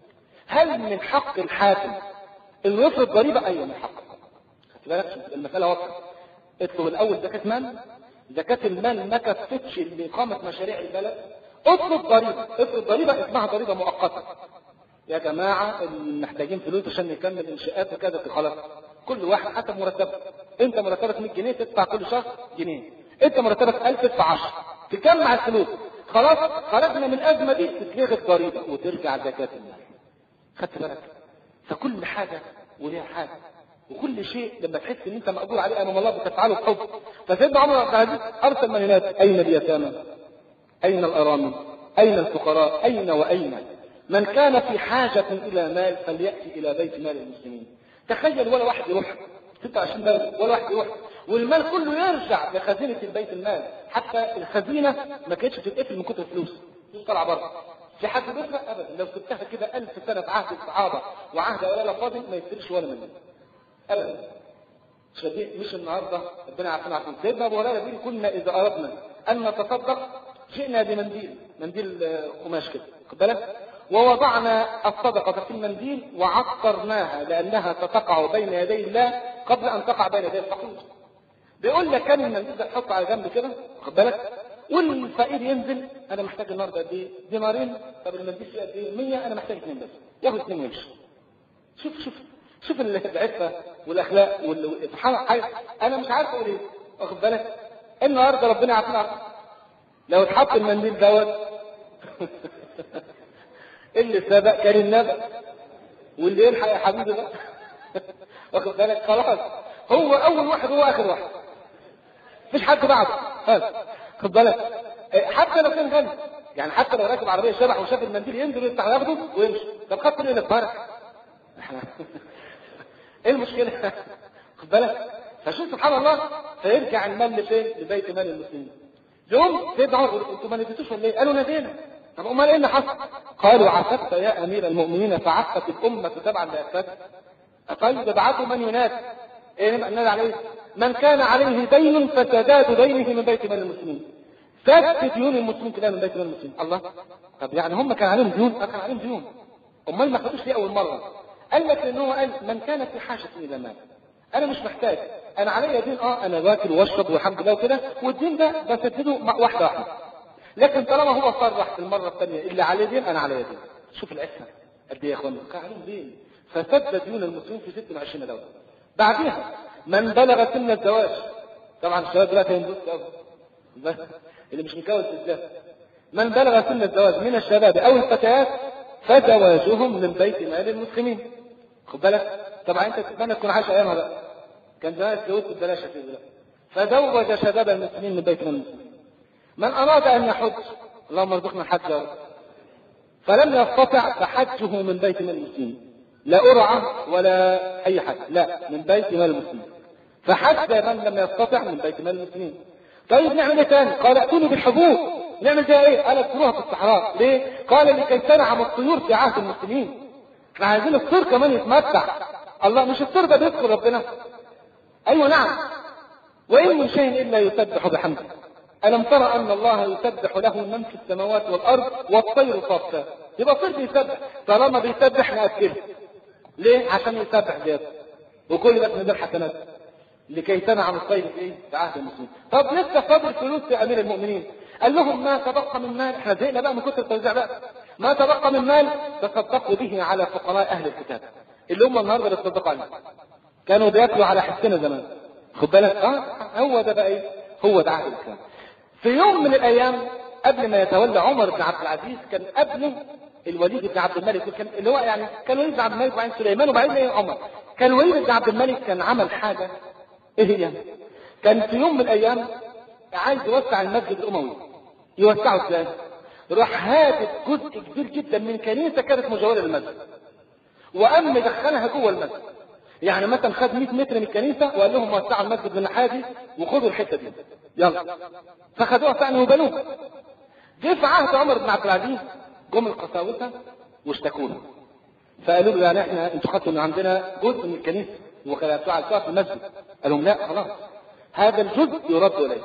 هل من حق الحاكم انه يفرض ضريبه؟ ايوه من حقه. خدت بالك؟ المساله واضحه. اطلب الاول زكاه مال، زكاه المال ما كفتش لاقامه مشاريع البلد، اطلب ضريبه، افرض ضريبه اسمها ضريبه مؤقته. يا جماعه محتاجين فلوس عشان نكمل انشاءات وكذا خلاص، كل واحد حسب مرتبه. انت مرتبك مية جنيه تدفع كل شهر جنيه، انت مرتبك ألف تدفع عشرة، تجمع الفلوس خلاص خرجنا من الازمه دي تتلغي الضريبه وترجع زكاه المال. خدت بالك؟ فكل حاجه وليها حاجه، وكل شيء لما تحس ان انت مقبول عليه امام الله بتفعله بحب. فسيدنا عمر بن عبد العزيز ارسل من هناك اين اليتامى؟ اين الارامل؟ اين الفقراء؟ اين واين؟ من كان في حاجه الى مال فلياتي الى بيت مال المسلمين. تخيل ولا واحد يروح ستة وعشرين دولة ولا واحد يروح والمال كله يرجع لخزينه البيت المال. حتى الخزينه ما كانتش بتتقفل من كتر الفلوس، طلع بره. في حد بيسرق ابدا، لو سبتها كده ألف سنه في عهد الصحابه وعهد اولا فاضل ما يصيرش ولا منه ابدا. مش النهارده ربنا يعافينا عافينا. سيدنا ابو هريره بيقول كنا اذا اردنا ان نتصدق جئنا بمنديل، منديل قماش كده خد بالك، ووضعنا الصدقه في المنديل وعطرناها لانها ستقع بين يدي الله قبل ان تقع بين يدي الفقير. بيقول لك كان المنديل ده تحطه على جنب كده خد بالك، والفقير ينزل انا محتاج النهارده قد ايه؟ دينارين. طب المنديل فيه قد ايه؟ مية، انا محتاج اثنين بس، ياخد اثنين ويمشي. شوف شوف شوف العفه والاخلاق سبحان الله. انا مش عارف اقول ايه، واخد بالك؟ النهارده ربنا يعافينا لو اتحط المنديل دوت اللي سبق كان النبأ، واللي يلحق يا حبيبي بقى واخد بالك؟ خلاص هو اول واحد هو اخر واحد، مفيش حد بعده. خد بالك؟ حتى لو كان غني، يعني حتى لو راكب عربيه شبح وشاف المنديل ينزل يفتح ياخده ويمشي، طب خدت ايه للفرق؟ ايه المشكله؟ خد بالك؟ فشوف سبحان الله، فيرجع المال لفين؟ لبيت مال المسلمين. يوم سيدنا عمر انتوا ما نسيتوش ولا ايه؟ قالوا نسينا. طب امال ايه اللي حصل؟ قالوا عففت يا امير المؤمنين فعفت الامه تبعا لافات. طيب ابعثوا من ينادي. ايه نادي عليه؟ من كان عليه دين فسداد دينه من بيت مال المسلمين. سدد ديون المسلمين كلها من بيت مال المسلمين. الله، طب يعني هم كان عليهم ديون؟ كان عليهم ديون. امال ما خدوش ليه اول مره؟ قال لك لانه قال من كان في حاجه الى مال. انا مش محتاج، انا عليا دين، اه انا باكل واشرب والحمد لله وكده، والدين ده بسدده واحده واحده. لكن طالما هو صرح في المره الثانيه اللي عليه دين انا عليا دين. شوف العفه قد ايه يا اخوانا، كان عليهم دين فسدد ديون المسلمين في ستة وعشرين دوله. بعدها من بلغ سن الزواج، طبعا الشباب دلوقتي هينبسطوا قوي اللي مش متجوز بالذات، من بلغ سن الزواج من الشباب او الفتيات فزواجهم من بيت مال المسلمين. خد بالك؟ طبعا انت تتمنى تكون عايش ايامها بقى، كان زمان اتجوزت ببلاش في دلوقتي. فزوج شباب المسلمين من بيت مال المسلمين. من اراد ان يحج، اللهم ارزقنا الحج يا رب، فلم يستطع فحجه من بيت مال المسلمين، لا قرعه ولا اي حاجه، لا من بيت مال المسلمين. فحج من لم يستطع من بيت مال المسلمين. طيب نعمل ايه تاني؟ قال ائتوني بالحبوب. نعمل فيها ايه؟ قال ادخلوها في الصحراء. ليه؟ قال لكي تنعم الطيور في عهد المسلمين. احنا عايزين الطير كمان يتمتع. الله، مش الطير ده بيذكر ربنا؟ ايوه نعم. وان من شيء الا يسبح بحمده. الم ترى ان الله يسبح له من في السماوات والارض والطير صافات. يبقى الطير بيسبح، طالما بيسبح ناكله. ليه؟ عشان يسبح زياده، وكل ده من الحسنات لكي تنعم الطير في ايه؟ في عهد المسلمين. طب لسه فاضل فلوس يا امير المؤمنين. قال لهم ما تبقى من مال، احنا زهقنا بقى من كتر التوزيع بقى، ما تبقى من مال تصدقوا به على فقراء اهل الكتاب اللي هم النهارده بيتصدقوا عليهم. كانوا بياكلوا على حسنا زمان. خد بالك؟ اه هو ده بقى ايه؟ هو ده عهد الاسلام. في يوم من الايام قبل ما يتولى عمر بن عبد العزيز كان قبله الوليد بن عبد الملك، كان اللي هو يعني كان الوليد بن عبد الملك وبعدين سليمان وبعدين ايه عمر. كان الوليد بن عبد الملك كان عمل حاجه ايه هي؟ كان في يوم من الايام عايز يوسع المسجد الاموي. يوسعه ازاي؟ راح هادف جزء كبير جدا من كنيسه كانت مجاوره للمسجد وقام مدخلها جوه المسجد. يعني مثلا خد مئة متر من الكنيسه وقال لهم وسعوا المسجد من الناحيه دي وخدوا الحته دي يلا، فخدوها فعلا وبنوها. جه في عهد عمر بن عبد العزيز جم القساوسه واشتكونا، فقالوا له يعني احنا انتوا خدتوا من عندنا جزء من الكنيسه وخلعتوها في المسجد. قال لهم لا خلاص هذا الجزء يرد اليكم.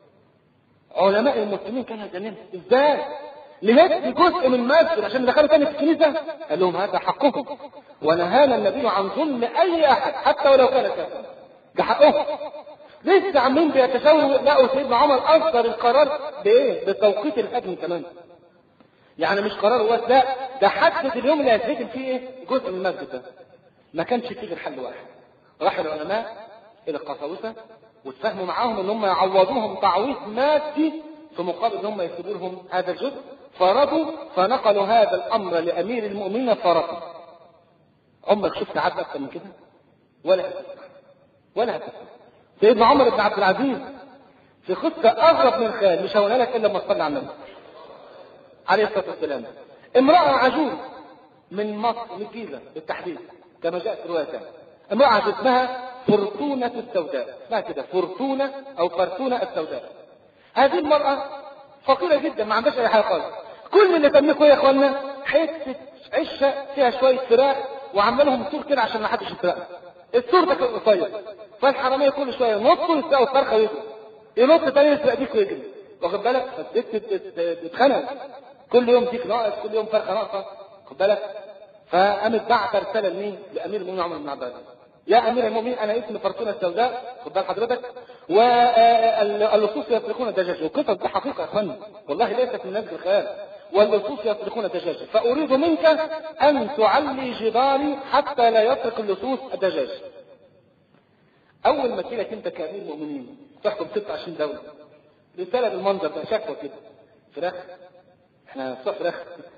علماء المسلمين كانوا يتكلموا ازاي نهدي جزء من المسجد عشان ندخله تاني في الكنيسه؟ قال لهم هذا حقكم، ونهانا النبي عن ظلم اي احد حتى ولو كان كافرا. ده حقهم. لسه عاملين بيتساووا، لقوا سيدنا عمر اصدر القرار بايه؟ بتوقيت الهدم كمان. يعني مش قرار هو، لا ده حدد اليوم اللي هيتهدم فيه ايه؟ جزء من المسجد ده. ما كانش فيه غير حل واحد. راح العلماء الى القساوسه واتفاهموا معاهم ان هم يعوضوهم تعويض مادي في مقابل ان هم يسيبوا لهم هذا الجزء، فرضوا فنقلوا هذا الامر لامير المؤمنين فرضوا. عمرك شفت عدل اكثر من كده؟ ولا هتسمع ولا هتسمع. سيدنا عمر بن عبد العزيز في قصه اغرب من الخيال، مش هقولها لك الا لما تصلي على النبي عليه الصلاه والسلام. امراه عجوز من مصر، من الجيزه بالتحديد كما جاء في روايه ثانيه. امراه عجوز اسمها فرتونة السوداء، اسمها كده فرتونة او فرتونة السوداء. هذه المرأة فقيرة جدا ما عندهاش اي حاجة خالص. كل اللي تملكه يا اخوانا حتة عشة فيها شوية فراخ وعامله لهم سور كده عشان ما حدش يسرقها. السور ده كان قصير، فالحرامية كل شوية ينطوا يسرقوا الفرخة ويجروا، ينط تاني يسرق ديك ويجري، واخد بالك؟ فالست تتخنق كل يوم ديك ناقص، كل يوم فرخة ناقصة، واخد بالك؟ فقامت بعت رسالة لمين؟ لأمير المؤمنين عمر بن عبد العزيز. يا امير المؤمنين انا اسمي فرتونة السوداء، خد بال حضرتك، واللصوص يسرقون الدجاج. وقصص دي حقيقه يا اخوانا والله ليست من نزل الخيال. واللصوص يسرقون دجاجة، فأريد منك أن تعلي جداري حتى لا يسرق اللصوص الدجاج. أول ما تجيلك أنت كأمير المؤمنين تحكم ستة وعشرين دولة، رسالة بالمنظر ده، شكوى كده، فراخ، احنا صح فراخ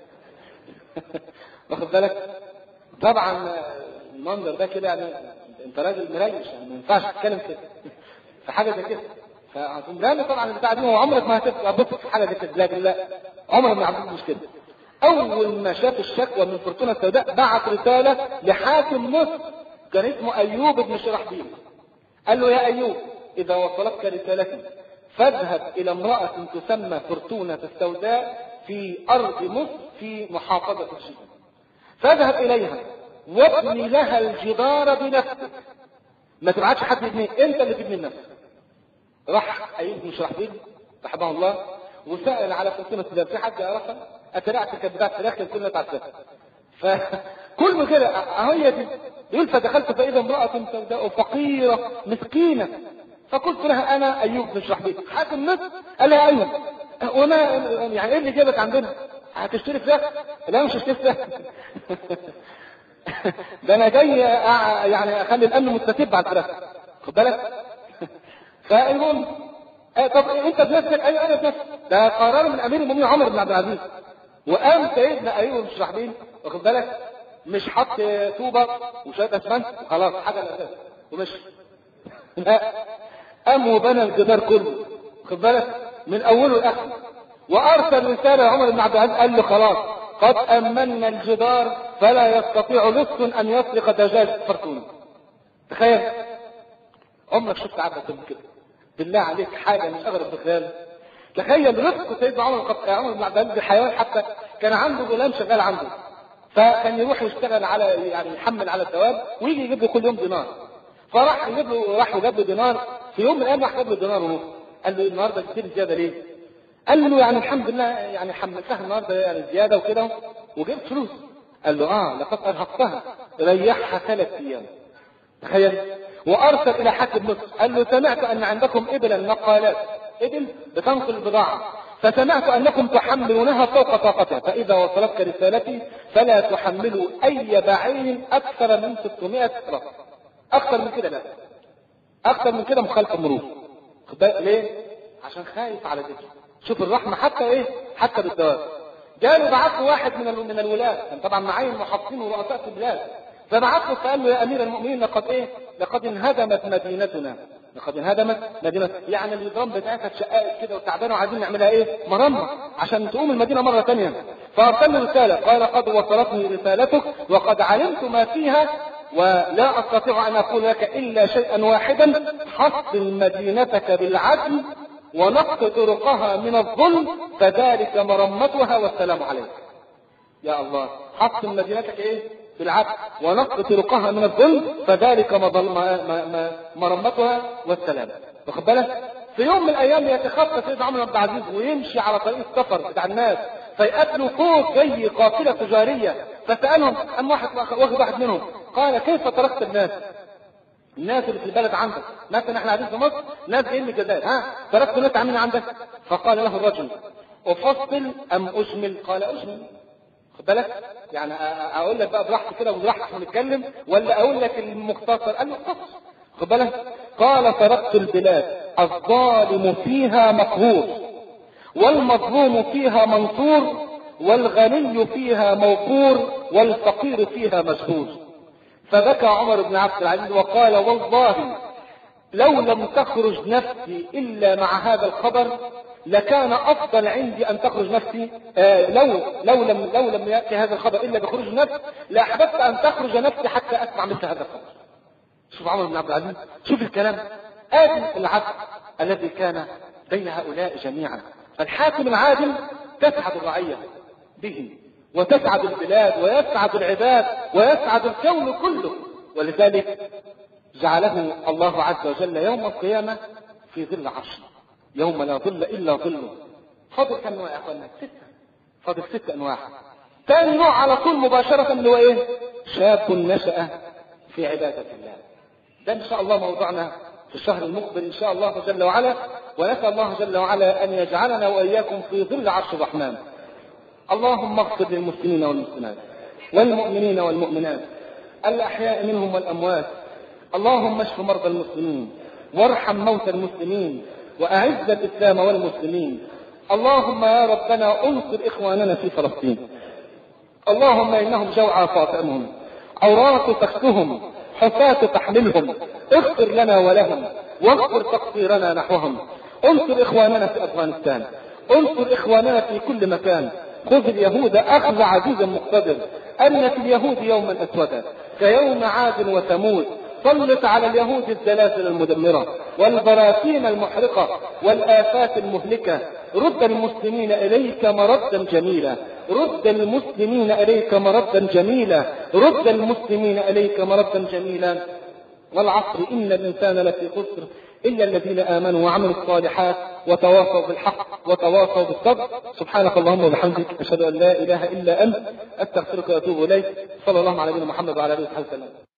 واخد بالك؟ طبعا المنظر ده كده يعني انت راجل مريش، يعني ما ينفعش تتكلم كده في حاجه زي كده. فهتقوم رامي طبعا البتاع دي، وعمرك ما هتبقى بص في حاجه زي كده، لكن لا، عمرك ما عملت مش كده. اول ما شاف الشكوى من فرتونة السوداء بعت رساله لحاكم مصر كان اسمه ايوب بن شرحبيل، قال له: يا ايوب، اذا وصلتك رسالتي فاذهب الى امراه تسمى فرتونة السوداء في ارض مصر في محافظه الجيزه، فاذهب اليها وابني لها الجدار بنفسك، ما تبعتش حد يبنيه، انت اللي تبني لنفسك. راح ايوب بن شرحبيل رحمه الله وسأل على فرتونة السوداء، في حد يعرفها؟ اترعت كبدات فراخ كان كلنا تعرفها. فكل كده هي دي يقول: فدخلت فاذا امراه سوداء فقيره مسكينه، فقلت لها: انا ايوب بن شرحبيل حاكم مصر. قال لها: ايوه، وما يعني ايه اللي جابك عندنا؟ هتشتري فراخ؟ لا مش هشتري فراخ ده انا جاي يعني اخلي الامن مستتب على الفراخ، خد بالك. فالمهم آه طب انت بنفسك؟ ايوه انا بنفسي، ده قرار من امير المؤمنين عمر بن عبد العزيز. وقام سيدنا ايوب بن شرحبيل واخد بالك مش حط طوبه وشويه اسمنت وخلاص حاجه الاساس ومشي، لا، قام وبنى الجدار كله خد بالك من اوله لاخره، وارسل رساله لعمر بن عبد العزيز قال له: خلاص قد امنا الجدار فلا يستطيع لص ان يسرق دجاج فرتونه. تخيل، عمرك شفت عبد كده؟ بالله عليك حاجه مش اغرب بخيال. تخيل رفق سيدنا عمر عمر بن عبد العزيز بالحيوان، حتى كان عنده غلام شغال عنده، فكان يروح يشتغل على يعني يحمل على الثواب ويجي يجيب له كل يوم دينار. فراح يجيب له راح وجاب له دينار، في يوم من الايام راح جاب له دينار ونص. قال له: النهارده كتير زياده ليه؟ قال له: يعني الحمد لله يعني حملتها النهارده يعني زياده وكده وجبت فلوس. قال له: اه لقد ارهقتها، ريحها ثلاث ايام. تخيل. وارسل الى حاكم مصر قال له: سمعت ان عندكم ابلا نقالات، ابل بتنقل البضاعه، فسمعت انكم تحملونها فوق طاقتها، فاذا وصلتك رسالتي فلا تحملوا اي بعير اكثر من ستمائة راس. اكثر من كده لا، اكثر من كده مخالفه مرور. ليه؟ عشان خايف على ذكره. شوف الرحمه حتى ايه؟ حتى بالدواب. جاله بعت له واحد من من الولاة، كان طبعا معين محافظين ورؤساء في البلاد، فبعت له فقال له: يا امير المؤمنين لقد ايه؟ لقد انهدمت مدينتنا، لقد انهدمت مدينتنا، يعني النظام بتاعتها اتشققت كده وتعبانه وعايزين نعملها ايه؟ مرمى عشان تقوم المدينه مره ثانيه. فارسل له رساله قال: قد وصلتني رسالتك وقد علمت ما فيها، ولا استطيع ان اقول لك الا شيئا واحدا: حصن مدينتك بالعدل ونقض طرقها من الظلم، فذلك مرمتها والسلام عليك. يا الله، حصن مدينتك ايه؟ بالعدل ونقض طرقها من الظلم، فذلك مرمتها والسلام. واخد بالك؟ في يوم من الايام يتخطى سيدنا عمر بن عبد العزيز ويمشي على طريق السفر بتاع الناس، فيقابلوا فوق زي قافله تجاريه، فسالهم ام واحد واخد واحد منهم قال: كيف تركت الناس؟ الناس اللي في البلد عندك، مثلا احنا قاعدين في مصر، ناس جايين من الجزائر، ها تركت الناس عاملين عندك؟ فقال له الرجل: افصل ام اجمل؟ قال: اجمل. خد بالك؟ يعني اقول لك بقى براحتي كده وبراحتك ونتكلم، ولا اقول لك المختصر؟ قال له: اختصر. خد بالك؟ قال: تركت البلاد الظالم فيها مقهور، والمظلوم فيها منصور، والغني فيها موقور، والفقير فيها مشهور. فبكى عمر بن عبد العزيز وقال: والله لو لم تخرج نفسي إلا مع هذا الخبر لكان أفضل عندي أن تخرج نفسي، آه لو لو لم لو لم يأتي هذا الخبر إلا بخروج النفس لأحببت أن تخرج نفسي حتى أسمع مثل هذا الخبر. شوف عمر بن عبد العزيز، شوف الكلام، آدم العدل الذي كان بين هؤلاء جميعا. فالحاكم العادل تسعد الرعية به، وتسعد البلاد، ويسعد العباد، ويسعد الكون كله. ولذلك جعله الله عز وجل يوم القيامة في ظل عرشه، يوم لا ظل إلا ظله. فاضل كم نوع يا أخوانا؟ ستة. فاضل ست أنواع. ثاني نوع على طول مباشرة اللي هو إيه؟ شاب نشأ في عبادة الله. ده إن شاء الله موضوعنا في الشهر المقبل إن شاء الله جل وعلا، ونسأل الله جل وعلا أن يجعلنا وإياكم في ظل عرش الرحمن. اللهم اغفر للمسلمين والمسلمات والمؤمنين والمؤمنات الأحياء منهم والأموات. اللهم اشف مرضى المسلمين وارحم موتى المسلمين وأعز الإسلام والمسلمين. اللهم يا ربنا انصر إخواننا في فلسطين. اللهم إنهم جوعى فاطمهم، عراة تكسهم، حفاة تحملهم، اغفر لنا ولهم واغفر تقصيرنا نحوهم. انصر إخواننا في أفغانستان، انصر إخواننا في كل مكان. خذ اليهود أخذ عزيز مقتدر، أن في اليهود يوما أسودا كيوم عاد وثمود. سلط على اليهود الزلازل المدمرة والبراكين المحرقة والآفات المهلكة. رد المسلمين إليك مردا جميلا، رد المسلمين إليك مردا جميلا، رد المسلمين إليك مردا جميلا. والعصر إن الإنسان لفي خسر إلا الذين آمنوا وعملوا الصالحات وتواصوا بالحق وتواصوا بالصبر. سبحانك اللهم وبحمدك، أشهد أن لا إله إلا أنت، أستغفرك وأتوب إليك. صلى الله على نبينا محمد وعلى آله وصحبه وسلم.